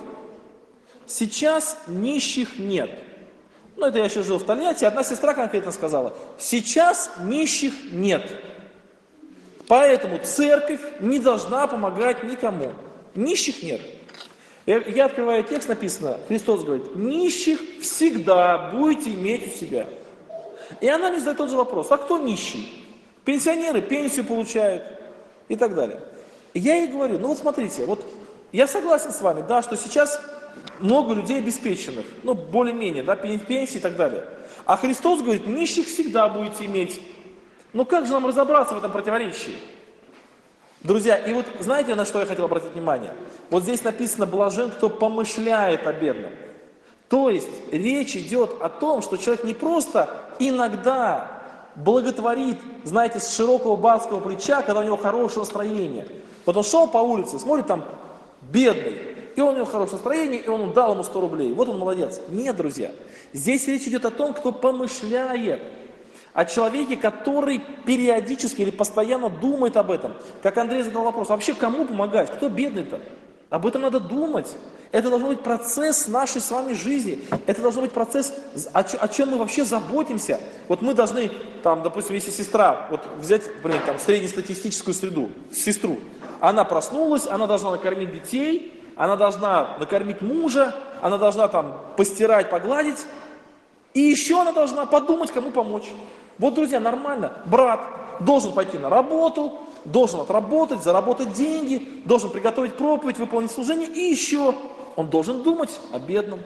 сейчас нищих нет. Ну, это я еще жил в Тольятти, одна сестра конкретно сказала, сейчас нищих нет. Поэтому церковь не должна помогать никому. Нищих нет. Я открываю текст, написано, Христос говорит, нищих всегда будете иметь у себя. И она мне задает тот же вопрос, а кто нищий? Пенсионеры пенсию получают и так далее. И я ей говорю, ну вот смотрите, вот я согласен с вами, да, что сейчас много людей обеспеченных, ну более-менее, да, пенсии и так далее. А Христос говорит, нищих всегда будете иметь. Ну как же нам разобраться в этом противоречии? Друзья, и вот знаете, на что я хотел обратить внимание? Вот здесь написано «блажен, кто помышляет о бедном». То есть речь идет о том, что человек не просто иногда благотворит, знаете, с широкого барского плеча, когда у него хорошее настроение. Вот он шел по улице, смотрит там бедный, и у него хорошее настроение, и он дал ему 100 рублей. Вот он молодец. Нет, друзья, здесь речь идет о том, кто помышляет. О человеке, который периодически или постоянно думает об этом. Как Андрей задал вопрос, вообще кому помогать? Кто бедный-то? Об этом надо думать. Это должен быть процесс нашей с вами жизни. Это должен быть процесс, о чем мы вообще заботимся. Вот мы должны, там, допустим, если сестра, вот взять, например, там, среднестатистическую сестру. Она проснулась, она должна накормить детей, она должна накормить мужа, она должна там постирать, погладить. И еще она должна подумать, кому помочь. Вот, друзья, нормально. Брат должен пойти на работу, должен отработать, заработать деньги, должен приготовить проповедь, выполнить служение, и еще он должен думать о бедном.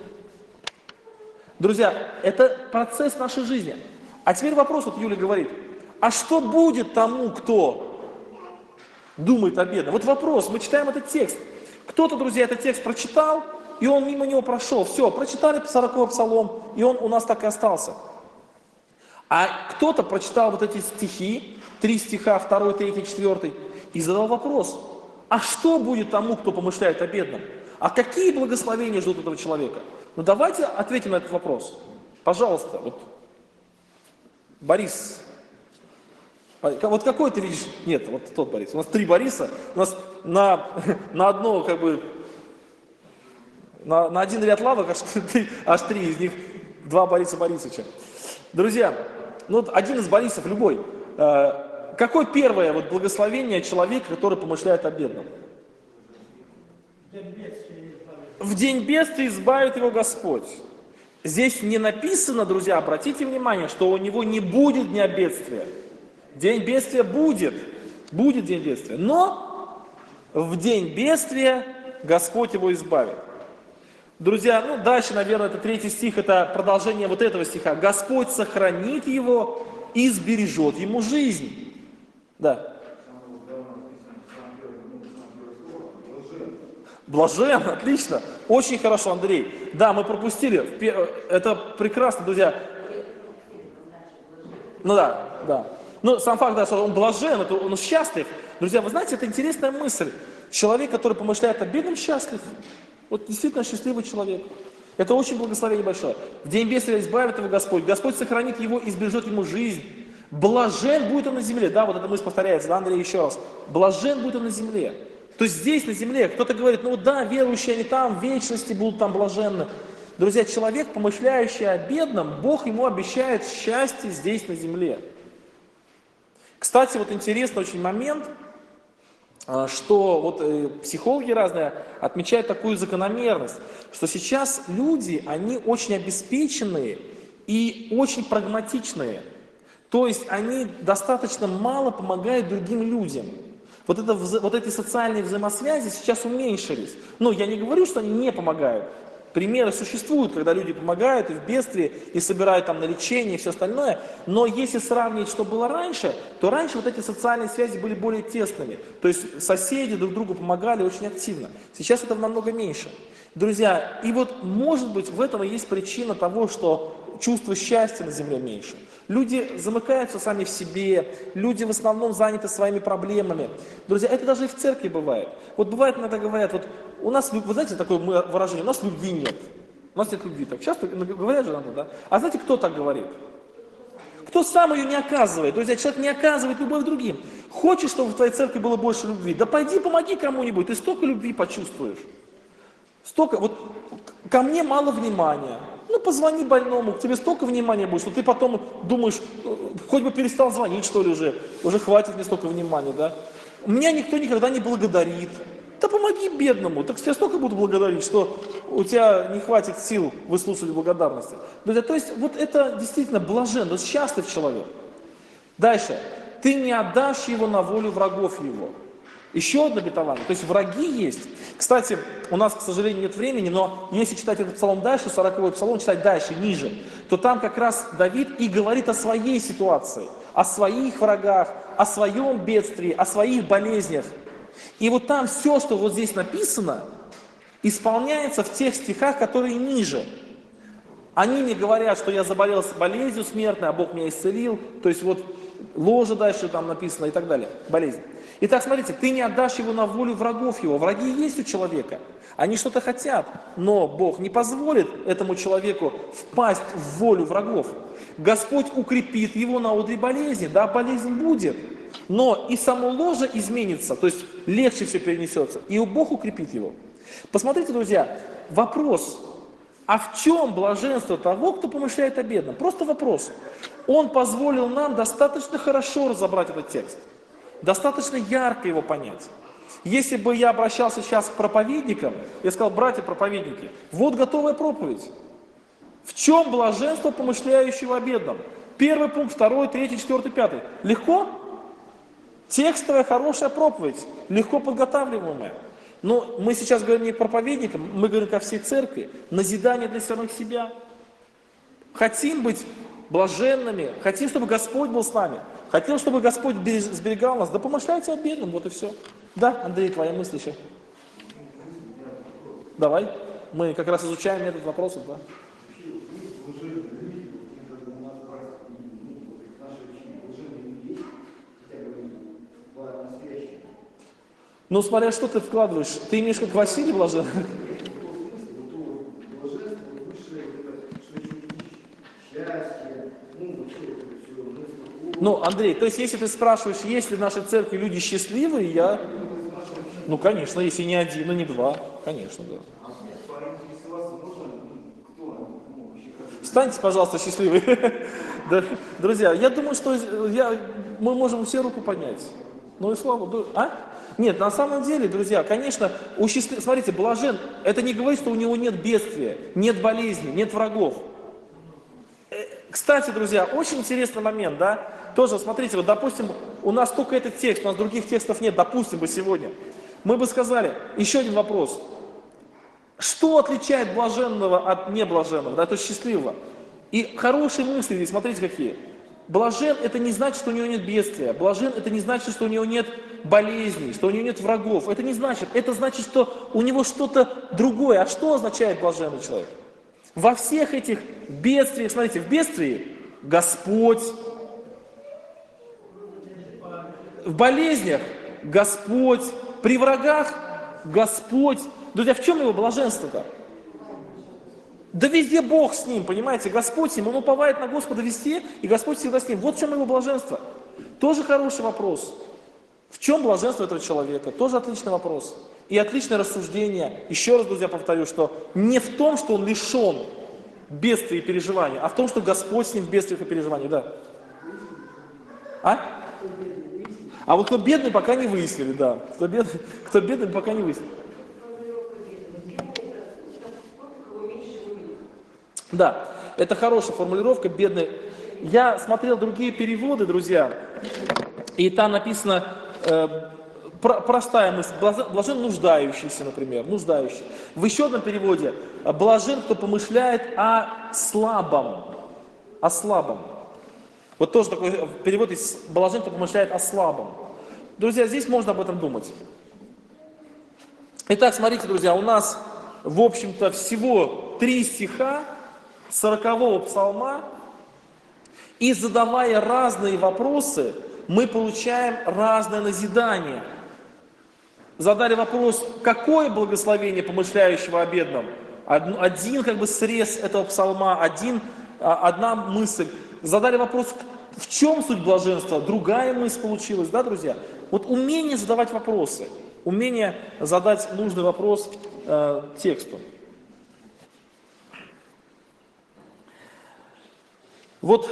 Друзья, это процесс нашей жизни. А теперь вопрос, вот Юля говорит, а что будет тому, кто думает о бедном? Вот вопрос, мы читаем этот текст. Кто-то, друзья, этот текст прочитал, и он мимо него прошел. Все, прочитали 40-й псалом, и он у нас так и остался. А кто-то прочитал вот эти стихи, 3 стиха, 2, 3, 4, и задал вопрос, а что будет тому, кто помышляет о бедном? А какие благословения ждут этого человека? Ну давайте ответим на этот вопрос. Пожалуйста, вот, Борис. Вот какой ты видишь? Нет, вот тот Борис. У нас 3 Бориса, у нас на одно, как бы, на один ряд лавок аж 3, из них 2 Бориса Борисовича. Друзья, ну один из Борисов, любой. Какое первое вот благословение человека, который помышляет о бедном? В день бедствия избавит его Господь. Здесь не написано, друзья, обратите внимание, что у него не будет дня бедствия. День бедствия будет. Будет день бедствия. Но в день бедствия Господь его избавит. Друзья, ну дальше, наверное, это 3 стих, это продолжение вот этого стиха. Господь сохранит его и сбережет ему жизнь. Да. Блажен, отлично. Очень хорошо, Андрей. Да, мы пропустили. Это прекрасно, друзья. Ну да, да. Ну, сам факт, да, что он блажен, это он счастлив. Друзья, вы знаете, это интересная мысль. Человек, который помышляет о бедном, счастлив. Вот действительно счастливый человек. Это очень благословение большое. В день бедствия избавит его Господь. Господь сохранит его и сбережет ему жизнь. Блажен будет он на земле. Да, вот эта мысль повторяется. Да, Андрей, еще раз. Блажен будет он на земле. То есть здесь, на земле, кто-то говорит, ну да, верующие, они там, в вечности будут там блаженны. Друзья, человек, помышляющий о бедном, Бог ему обещает счастье здесь, на земле. Кстати, вот интересный очень момент, что вот психологи разные отмечают такую закономерность, что сейчас люди, они очень обеспеченные и очень прагматичные. То есть они достаточно мало помогают другим людям. Вот эти социальные взаимосвязи сейчас уменьшились. Но я не говорю, что они не помогают. Примеры существуют, когда люди помогают и в бедствии, и собирают там на лечение, и все остальное. Но если сравнивать, что было раньше, то раньше вот эти социальные связи были более тесными. То есть соседи друг другу помогали очень активно. Сейчас это намного меньше. Друзья, и вот может быть в этом и есть причина того, что чувство счастья на земле меньше. Люди замыкаются сами в себе, люди в основном заняты своими проблемами. Друзья, это даже и в церкви бывает. Вот бывает, иногда говорят, вот у нас, вы знаете такое выражение, у нас любви нет. У нас нет любви. Так часто говорят же надо, да? А знаете, кто так говорит? Кто сам ее не оказывает? Друзья, человек не оказывает любовь другим. Хочешь, чтобы в твоей церкви было больше любви? Да пойди помоги кому-нибудь, ты столько любви почувствуешь. Столько, вот ко мне мало внимания. Ну, позвони больному, к тебе столько внимания будет, что ты потом думаешь, хоть бы перестал звонить, что ли, уже хватит мне столько внимания, да. Меня никто никогда не благодарит. Да помоги бедному, так тебя столько буду благодарить, что у тебя не хватит сил выслушать благодарности. Друзья, то есть вот это действительно блажен, то есть счастлив человек. Дальше. Ты не отдашь его на волю врагов его. Еще одно обетование. То есть враги есть. Кстати, у нас, к сожалению, нет времени, но если читать этот псалом дальше, 40-й псалом, читать дальше, ниже, то там как раз Давид и говорит о своей ситуации, о своих врагах, о своем бедствии, о своих болезнях. И вот там все, что вот здесь написано, исполняется в тех стихах, которые ниже. Они мне говорят, что я заболел болезнью смертной, а Бог меня исцелил. То есть вот ложа дальше там написано и так далее. Болезнь. Итак, смотрите, ты не отдашь его на волю врагов его. Враги есть у человека. Они что-то хотят, но Бог не позволит этому человеку впасть в волю врагов. Господь укрепит его на одре болезни. Да, болезнь будет, но и само ложе изменится, то есть легче все перенесется, и Бог укрепит его. Посмотрите, друзья, вопрос. А в чем блаженство того, кто помышляет о бедном? Просто вопрос. Он позволил нам достаточно хорошо разобрать этот текст, достаточно ярко его понять. Если бы я обращался сейчас к проповедникам, я сказал, братья проповедники, вот готовая проповедь. В чем блаженство помышляющего о бедном? Первый пункт, второй, третий, четвертый, пятый. Легко? Текстовая хорошая проповедь, легко подготавливаемая. Но мы сейчас говорим не к проповедникам, мы говорим ко всей церкви. Назидание для самих себя. Хотим быть блаженными, хотим, чтобы Господь был с нами. Хотим, чтобы Господь сберегал нас. Да помышляйте о бедном, вот и все. Да, Андрей, твоя мысль еще? Давай. Мы как раз изучаем метод вопросов, да? Ну, смотря что ты вкладываешь. Ты имеешь как Василий блажен? Ну, Андрей, то есть, если ты спрашиваешь, есть ли в нашей церкви люди счастливые, ну, конечно, если не один, ну, не два, конечно, да. Встаньте, пожалуйста, счастливые. Друзья, я думаю, что мы можем все руку поднять. Ну и слава Богу. Нет, на самом деле, друзья, конечно, смотрите, блажен, это не говорит, что у него нет бедствия, нет болезни, нет врагов. Кстати, друзья, очень интересный момент, да? Тоже, смотрите, вот, допустим, у нас только этот текст, у нас других текстов нет, допустим, бы сегодня. Мы бы сказали, еще один вопрос. Что отличает блаженного от неблаженного, да, то есть счастливого? И хорошие мысли здесь, смотрите какие. Блажен это не значит, что у него нет бедствия. Блажен это не значит, что у него нет болезней, что у него нет врагов. Это не значит. Это значит, что у него что-то другое. А что означает блаженный человек? Во всех этих бедствиях, смотрите, в бедствии Господь, в болезнях Господь, при врагах Господь. Друзья, в чем его блаженство-то? Да везде Бог с ним, понимаете, Господь с ним, он уповает на Господа везде, и Господь всегда с ним. Вот в чем его блаженство. Тоже хороший вопрос. В чем блаженство этого человека? Тоже отличный вопрос. И отличное рассуждение. Еще раз, друзья, повторю, что не в том, что он лишен бедствий и переживаний, а в том, что Господь с ним в бедствиях и переживаниях, да. А вот кто бедный, пока не выяснили, да. Кто бедный, пока не выяснили. Да, это хорошая формулировка, бедный. Я смотрел другие переводы, друзья, и там написано простая мысль. Блажен нуждающийся, например, нуждающий. В еще одном переводе блажен, кто помышляет о слабом. О слабом. Вот тоже такой перевод есть, блажен, кто помышляет о слабом. Друзья, здесь можно об этом думать. Итак, смотрите, друзья, у нас, в общем-то, всего 3 стиха 40-го псалма, и задавая разные вопросы, мы получаем разное назидание. Задали вопрос, какое благословение помышляющего о бедном? Один как бы срез этого псалма, одна мысль. Задали вопрос, в чем суть блаженства? Другая мысль получилась, да, друзья? Вот умение задавать вопросы, умение задать нужный вопрос тексту. Вот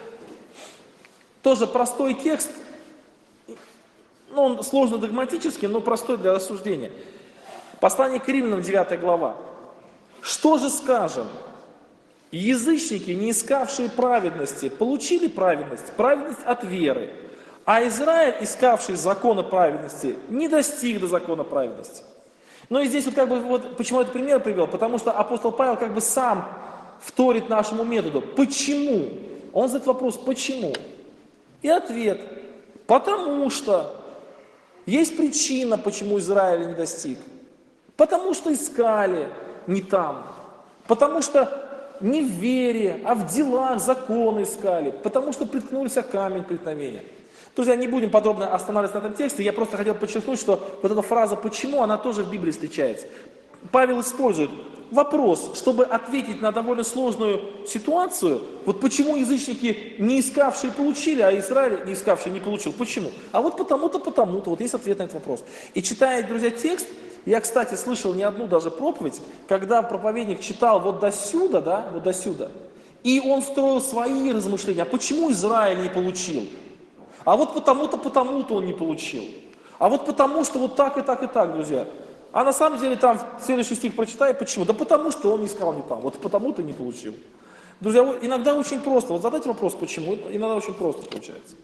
тоже простой текст, ну, он сложно догматический, но простой для рассуждения. Послание к Римлянам, 9 глава. Что же скажем? Язычники, не искавшие праведности, получили праведность, праведность от веры. А Израиль, искавший закона праведности, не достиг до закона праведности. Ну и здесь вот как бы, вот почему этот пример привел? Потому что апостол Павел как бы сам вторит нашему методу. Почему? Он задает вопрос, почему? И ответ, потому что. Есть причина, почему Израиль не достиг. Потому что искали не там. Потому что не в вере, а в делах законы искали. Потому что приткнулись о камень преткновения. Друзья, не будем подробно останавливаться на этом тексте. Я просто хотел подчеркнуть, что вот эта фраза «почему», она тоже в Библии встречается. Павел использует вопрос, чтобы ответить на довольно сложную ситуацию. Вот почему язычники не искавшие получили, а Израиль не искавший не получил. Почему? А вот потому-то, потому-то. Вот есть ответ на этот вопрос. И читая, друзья, текст, я, кстати, слышал не одну даже проповедь, когда проповедник читал вот до сюда, да, вот до сюда, и он строил свои размышления. А почему Израиль не получил? А вот потому-то, потому-то он не получил. А вот потому что вот так и так и так, друзья. А на самом деле там следующий стих прочитай, почему? Да потому что он искал не там, вот потому-то не получил. Друзья, вот иногда очень просто, вот задайте вопрос, почему, иногда очень просто получается.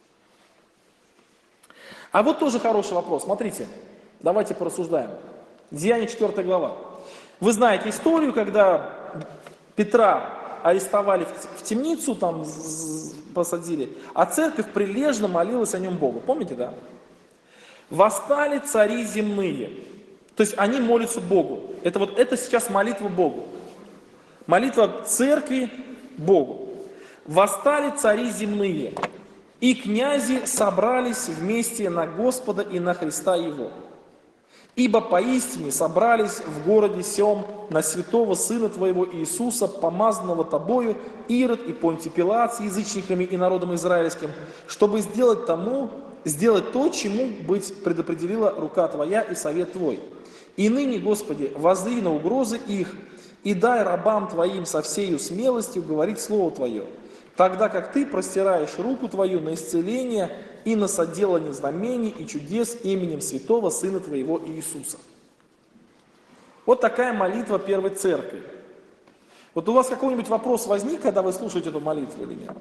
А вот тоже хороший вопрос, смотрите, давайте порассуждаем. Деяния 4 глава. Вы знаете историю, когда Петра арестовали в темницу, там посадили, а церковь прилежно молилась о нем Богу. Помните, да? Восстали цари земные. То есть они молятся Богу. Это сейчас молитва Богу. Молитва церкви Богу. Восстали цари земные, и князи собрались вместе на Господа и на Христа Его. Ибо поистине собрались в городе сем на святого Сына Твоего Иисуса, помазанного Тобою, Ирод и Понтий Пилат с язычниками и народом израильским, чтобы сделать то, чему быть предопределила рука Твоя и совет Твой. И ныне, Господи, воззри на угрозы их, и дай рабам Твоим со всею смелостью говорить Слово Твое, тогда как Ты простираешь руку Твою на исцеление и на соделание знамений и чудес именем святого Сына Твоего Иисуса. Вот такая молитва Первой Церкви. Вот у вас какой-нибудь вопрос возник, когда вы слушаете эту молитву или нет?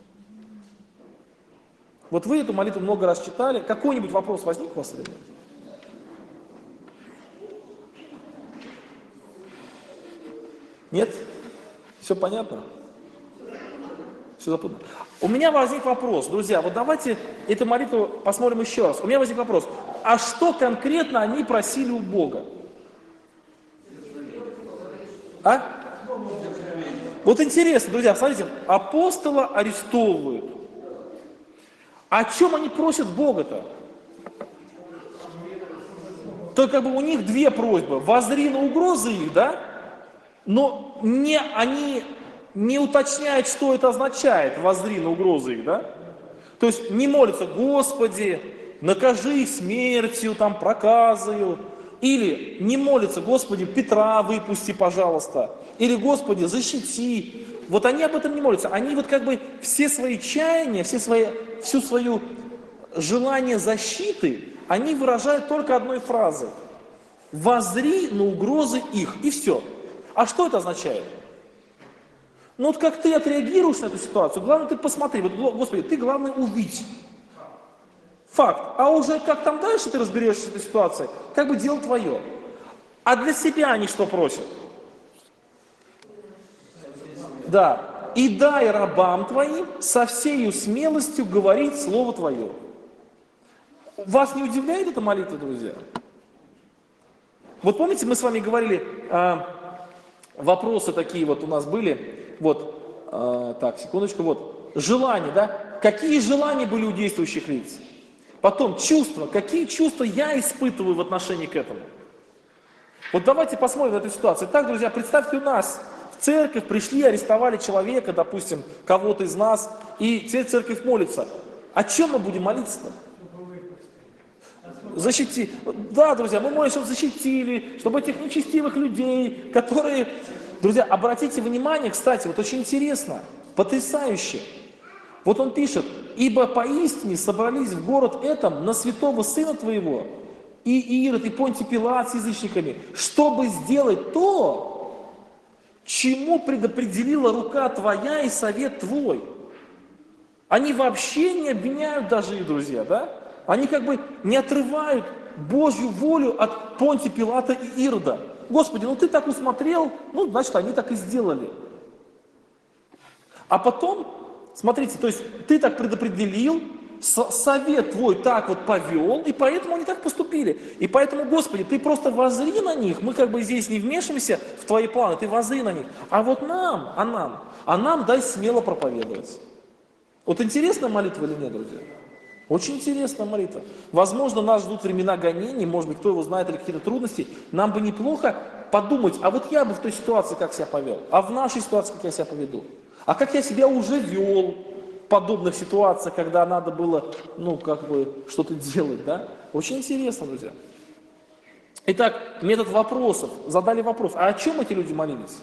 Вот вы эту молитву много раз читали, какой-нибудь вопрос возник у вас или нет? Нет? Все понятно? Все запутано. У меня возник вопрос, друзья, вот давайте эту молитву посмотрим еще раз. У меня возник вопрос, а что конкретно они просили у Бога? А? Вот интересно, друзья, смотрите, апостола арестовывают. О чем они просят Бога-то? То как бы у них две просьбы. Воззри на угрозы их, да? Но они не уточняют, что это означает, воззри на угрозы их, да? То есть не молятся, Господи, накажи их смертью, там, проказою. Или не молятся, Господи, Петра выпусти, пожалуйста. Или, Господи, защити. Вот они об этом не молятся. Они вот как бы все свои чаяния, всю свою желание защиты, они выражают только одной фразой. Воззри на угрозы их. И все. А что это означает? Ну вот как ты отреагируешь на эту ситуацию, главное ты посмотри. Вот, Господи, ты главное увидь. Факт. А уже как там дальше ты разберешься с этой ситуацией, как бы дело твое. А для себя они что просят? Да. И дай рабам твоим со всею смелостью говорить слово твое. Вас не удивляет эта молитва, друзья? Вот помните, мы с вами говорили, вопросы такие вот у нас были, вот, так, секундочку, вот, желания, да? Какие желания были у действующих лиц? Потом чувства, какие чувства я испытываю в отношении к этому? Вот давайте посмотрим на эту ситуацию. Так, друзья, представьте, у нас в церковь пришли, арестовали человека, допустим, кого-то из нас, и теперь церковь молится. О чем мы будем молиться-то? Защити. Да, друзья, мы молимся, чтобы защитили, чтобы этих нечестивых людей, которые... Друзья, обратите внимание, кстати, вот очень интересно, потрясающе. Вот он пишет, ибо поистине собрались в город этом на святого сына твоего, и Ирод, и Понтий Пилат с язычниками, чтобы сделать то, чему предопределила рука твоя и совет твой. Они вообще не обвиняют даже их, друзья, да? Они как бы не отрывают Божью волю от Понтия Пилата и Ирода. Господи, ну ты так усмотрел, ну значит они так и сделали. А потом, смотрите, то есть ты так предопределил, совет твой так вот повел, и поэтому они так поступили. И поэтому, Господи, ты просто воззри на них, мы как бы здесь не вмешиваемся в твои планы, ты воззри на них. А вот нам дай смело проповедовать. Вот интересная молитва или нет, друзья? Очень интересная молитва. Возможно, нас ждут времена гонений, может быть, кто его знает, или какие-то трудности. Нам бы неплохо подумать, а вот я бы в той ситуации как себя повел, а в нашей ситуации как я себя поведу, а как я себя уже вел в подобных ситуациях, когда надо было, ну, как бы, что-то делать, да? Очень интересно, друзья. Итак, метод вопросов. Задали вопрос, а о чем эти люди молились?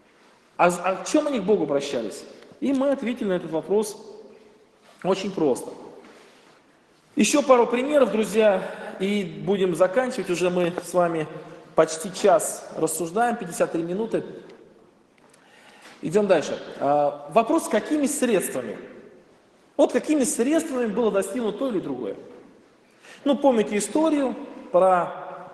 О чем они к Богу обращались? И мы ответили на этот вопрос очень просто. Еще пару примеров, друзья, и будем заканчивать. Уже мы с вами почти час рассуждаем, 53 минуты. Идем дальше. Вопрос, какими средствами? Вот какими средствами было достигнуто то или другое. Ну, помните историю про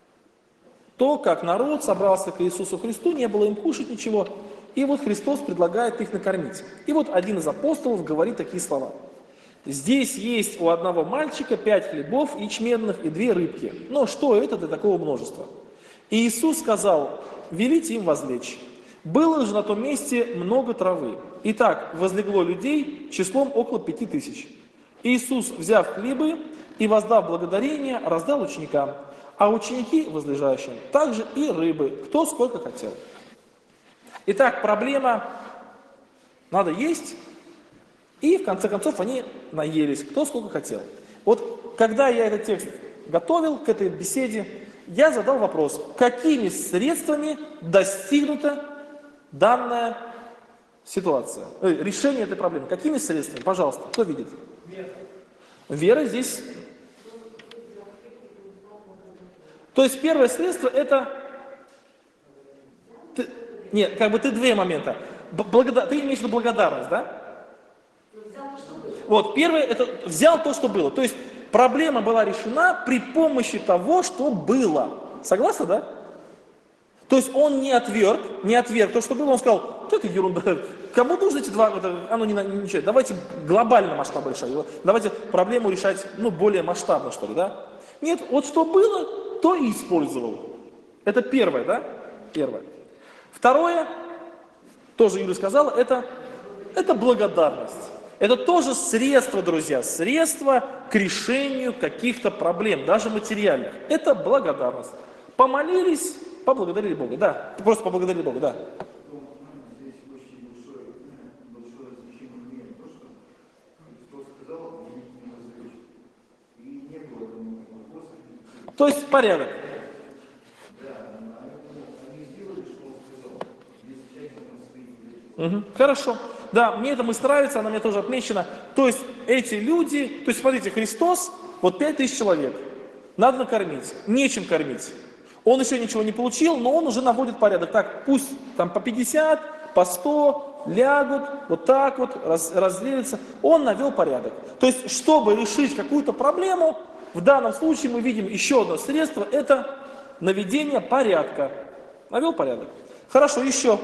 то, как народ собрался к Иисусу Христу, не было им кушать ничего, и вот Христос предлагает их накормить. И вот один из апостолов говорит такие слова. Здесь есть у одного мальчика 5 хлебов ячменных и 2 рыбки. Но что это для такого множества? И Иисус сказал, велите им возлечь. Было же на том месте много травы. Итак, возлегло людей числом около 5000. Иисус, взяв хлебы и воздав благодарение, раздал ученикам, а ученики возлежащим также и рыбы, кто сколько хотел. Итак, проблема, надо есть, и в конце концов они наелись, кто сколько хотел. Вот когда я этот текст готовил к этой беседе, я задал вопрос, какими средствами достигнута данная ситуация, решение этой проблемы. Какими средствами? Пожалуйста, кто видит? Вера здесь. То есть первое средство это Нет, как бы ты два момента. Ты имеешь в виду благодарность, да? Вот, первое, это взял то, что было. То есть проблема была решена при помощи того, что было. Согласны, да? То есть он не отверг то, что было, он сказал, это ерунда. Кому нужны эти два, оно ничего. Давайте глобально масштаб решать. Давайте проблему решать, более масштабно, что ли, да? Нет, вот что было, то и использовал. Это первое, да? Первое. Второе, тоже Юля сказала, это благодарность. Это тоже средство, друзья, средство к решению каких-то проблем, даже материальных. Это благодарность. Помолились, поблагодарили Бога, да. Просто поблагодарили Бога, да. Здесь очень большое значение имеет то, что Христос сказал, не разрешит. И не было там вопроса. То есть порядок. Да, они сделали, что он сказал, без всяких своих. Хорошо. Да, мне это мысль нравится, она мне тоже отмечена. То есть эти люди, то есть смотрите, Христос, вот 5000 человек, надо накормить, нечем кормить. Он еще ничего не получил, но он уже наводит порядок. Так, пусть там по 50, по 100 лягут, вот так вот, разделятся. Он навел порядок. То есть, чтобы решить какую-то проблему, в данном случае мы видим еще одно средство, это наведение порядка. Навел порядок. Хорошо, еще.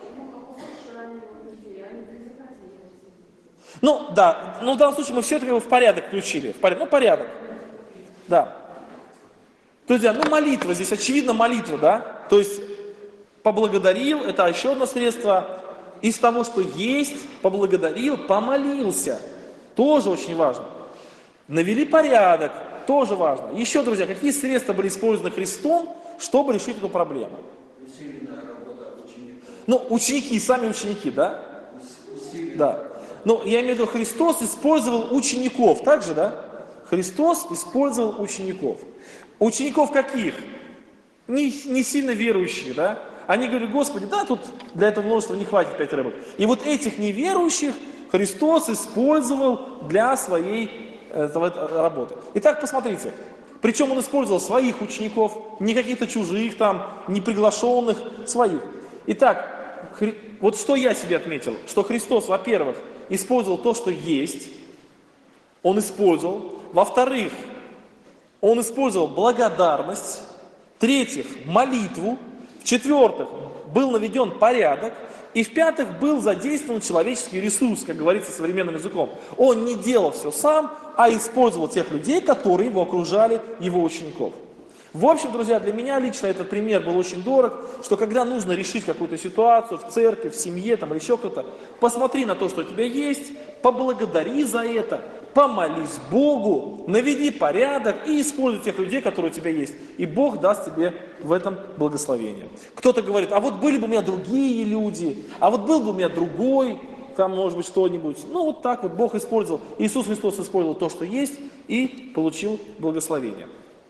Да, в данном случае мы все это в порядок включили. Порядок. Да. Друзья, молитва, здесь очевидно молитва, да? То есть поблагодарил, это еще одно средство. Из того, что есть, поблагодарил, помолился. Тоже очень важно. Навели порядок, тоже важно. Еще, друзья, какие средства были использованы Христом, чтобы решить эту проблему? Усиленная работа учеников. Ученики, сами ученики, да? Да. Я имею в виду, Христос использовал учеников, так же, да? Христос использовал учеников. Учеников каких? Не сильно верующих, да? Они говорят, Господи, да, тут для этого множества не хватит 5 рыбок. И вот этих неверующих Христос использовал для своей работы. Итак, посмотрите. Причем он использовал своих учеников, не каких-то чужих там, не приглашенных, своих. Итак, вот что я себе отметил, что Христос, во-первых, использовал то, что есть, он использовал. Во-вторых, он использовал благодарность. В-третьих, молитву. В-четвертых, был наведен порядок. И в-пятых, был задействован человеческий ресурс, как говорится современным языком. Он не делал все сам, а использовал тех людей, которые его окружали, его учеников. В общем, друзья, для меня лично этот пример был очень дорог, что когда нужно решить какую-то ситуацию в церкви, в семье там, или еще кто-то, посмотри на то, что у тебя есть, поблагодари за это, помолись Богу, наведи порядок и используй тех людей, которые у тебя есть. И Бог даст тебе в этом благословение. Кто-то говорит, а вот были бы у меня другие люди, а вот был бы у меня другой, там может быть что-нибудь. Вот так вот Бог использовал, Иисус Христос использовал то, что есть, и получил благословение.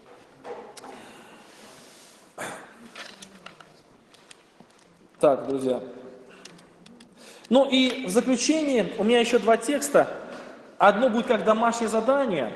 Так, друзья. И в заключение у меня еще 2 текста. Одно будет как домашнее задание.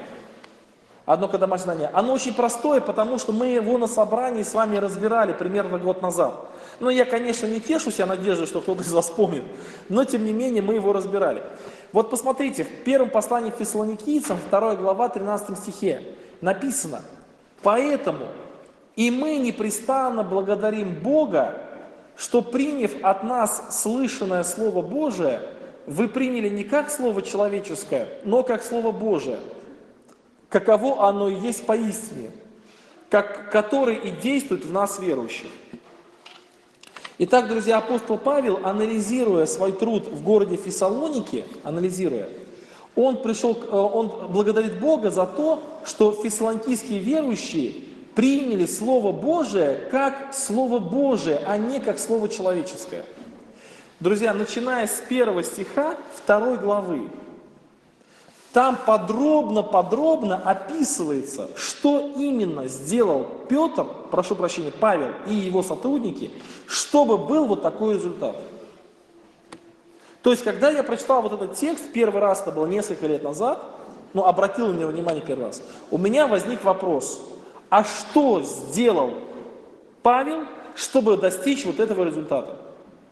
Оно очень простое, потому что мы его на собрании с вами разбирали примерно год назад. Я, конечно, не тешусь, я надеюсь, что кто-то из вас помнит, но тем не менее мы его разбирали. Вот посмотрите, в первом послании к Фессалоникийцам, 2 глава, 13 стихе написано: «Поэтому и мы непрестанно благодарим Бога, что, приняв от нас слышанное Слово Божие, вы приняли не как Слово человеческое, но как Слово Божие, каково оно и есть поистине, который и действует в нас верующих». Итак, друзья, апостол Павел, анализируя свой труд в городе Фессалоники, он благодарит Бога за то, что фессалоникийские верующие приняли Слово Божие как Слово Божие, а не как Слово человеческое. Друзья, начиная с 1 стиха 2 главы, там подробно описывается, что именно сделал Павел и его сотрудники, чтобы был вот такой результат. То есть, когда я прочитал вот этот текст, первый раз, это было несколько лет назад, обратил на него внимание первый раз, у меня возник вопрос: а что сделал Павел, чтобы достичь вот этого результата?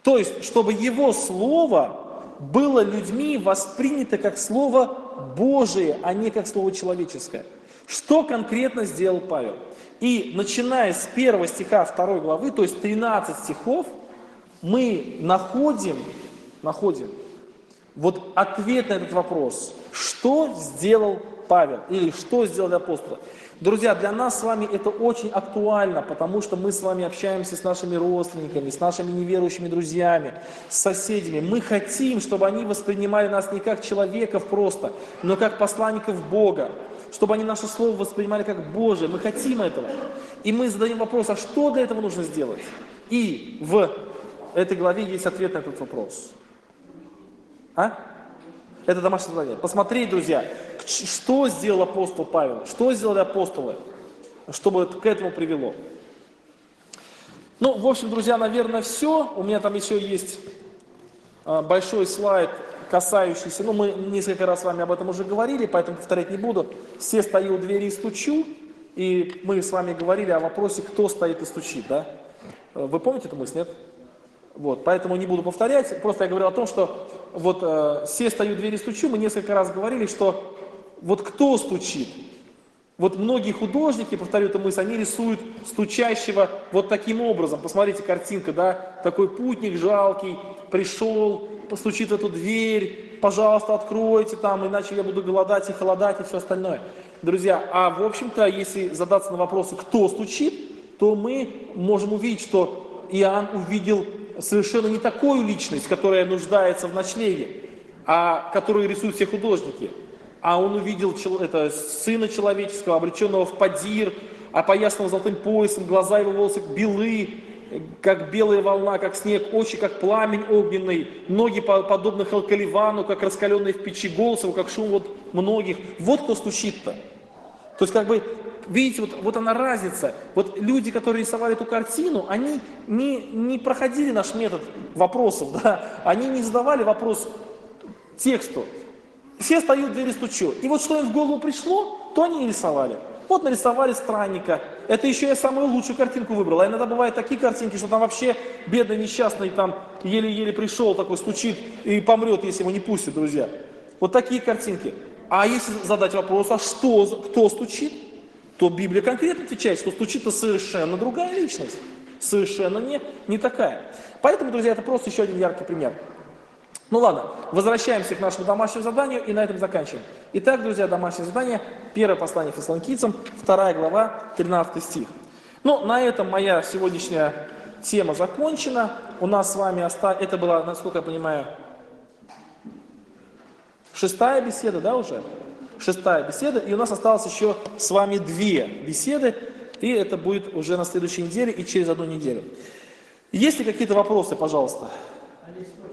То есть, чтобы его слово было людьми воспринято как слово Божие, а не как слово человеческое. Что конкретно сделал Павел? И начиная с 1 стиха 2 главы, то есть 13 стихов, мы находим вот ответ на этот вопрос. Что сделал Павел или что сделали апостолы? Друзья, для нас с вами это очень актуально, потому что мы с вами общаемся с нашими родственниками, с нашими неверующими друзьями, с соседями. Мы хотим, чтобы они воспринимали нас не как человеков просто, но как посланников Бога, чтобы они наше слово воспринимали как Божие. Мы хотим этого. И мы задаем вопрос, а что для этого нужно сделать? И в этой главе есть ответ на этот вопрос. Это домашнее задание. Посмотреть, друзья, что сделал апостол Павел, что сделали апостолы, чтобы к этому привело. Ну, в общем, друзья, наверное, все. У меня там еще есть большой слайд, касающийся, ну, мы несколько раз с вами об этом уже говорили, поэтому повторять не буду. Все стою у двери и стучу, и мы с вами говорили о вопросе, кто стоит и стучит, да? Вы помните эту мысль, нет? Вот, поэтому не буду повторять, просто я говорил о том, что вот все стою у двери и стучу, мы несколько раз говорили, что вот кто стучит? Вот многие художники, повторю эту мысль, они рисуют стучащего вот таким образом. Посмотрите, картинка, да, такой путник жалкий, пришел, постучит в эту дверь, пожалуйста, откройте там, иначе я буду голодать и холодать и все остальное. Друзья, а в общем-то, если задаться на вопросы, кто стучит, то мы можем увидеть, что Иоанн увидел совершенно не такую личность, которая нуждается в ночлеге, а которую рисуют все художники. А он увидел это, сына человеческого, облеченного в подир, опоясанного золотым поясом, глаза его волосы белы, как белая волна, как снег, очи, как пламень огненный, ноги подобны халкаливану, как раскаленные в печи, голос его, как шум вот многих. Вот кто стучит-то. То есть, как бы, видите, вот она разница. Вот люди, которые рисовали эту картину, они не проходили наш метод вопросов, да? Они не задавали вопрос тексту. Все стою в двери, стучу. И вот что им в голову пришло, то они и рисовали. Вот нарисовали странника. Это еще я самую лучшую картинку выбрал. А иногда бывают такие картинки, что там вообще бедный несчастный там еле-еле пришел, такой стучит и помрет, если его не пустят, друзья. Вот такие картинки. А если задать вопрос, а кто стучит, то Библия конкретно отвечает, что стучит-то совершенно другая личность. Совершенно не такая. Поэтому, друзья, это просто еще один яркий пример. Ну ладно, возвращаемся к нашему домашнему заданию и на этом заканчиваем. Итак, друзья, домашнее задание, первое послание Фессалоникийцам, 2 глава, 13 стих. Ну, на этом моя сегодняшняя тема закончена. У нас с вами это была, насколько я понимаю, 6-я беседа, да, уже? 6-я беседа, и у нас осталось еще с вами 2 беседы, и это будет уже на следующей неделе и через 1 неделю. Есть ли какие-то вопросы, пожалуйста?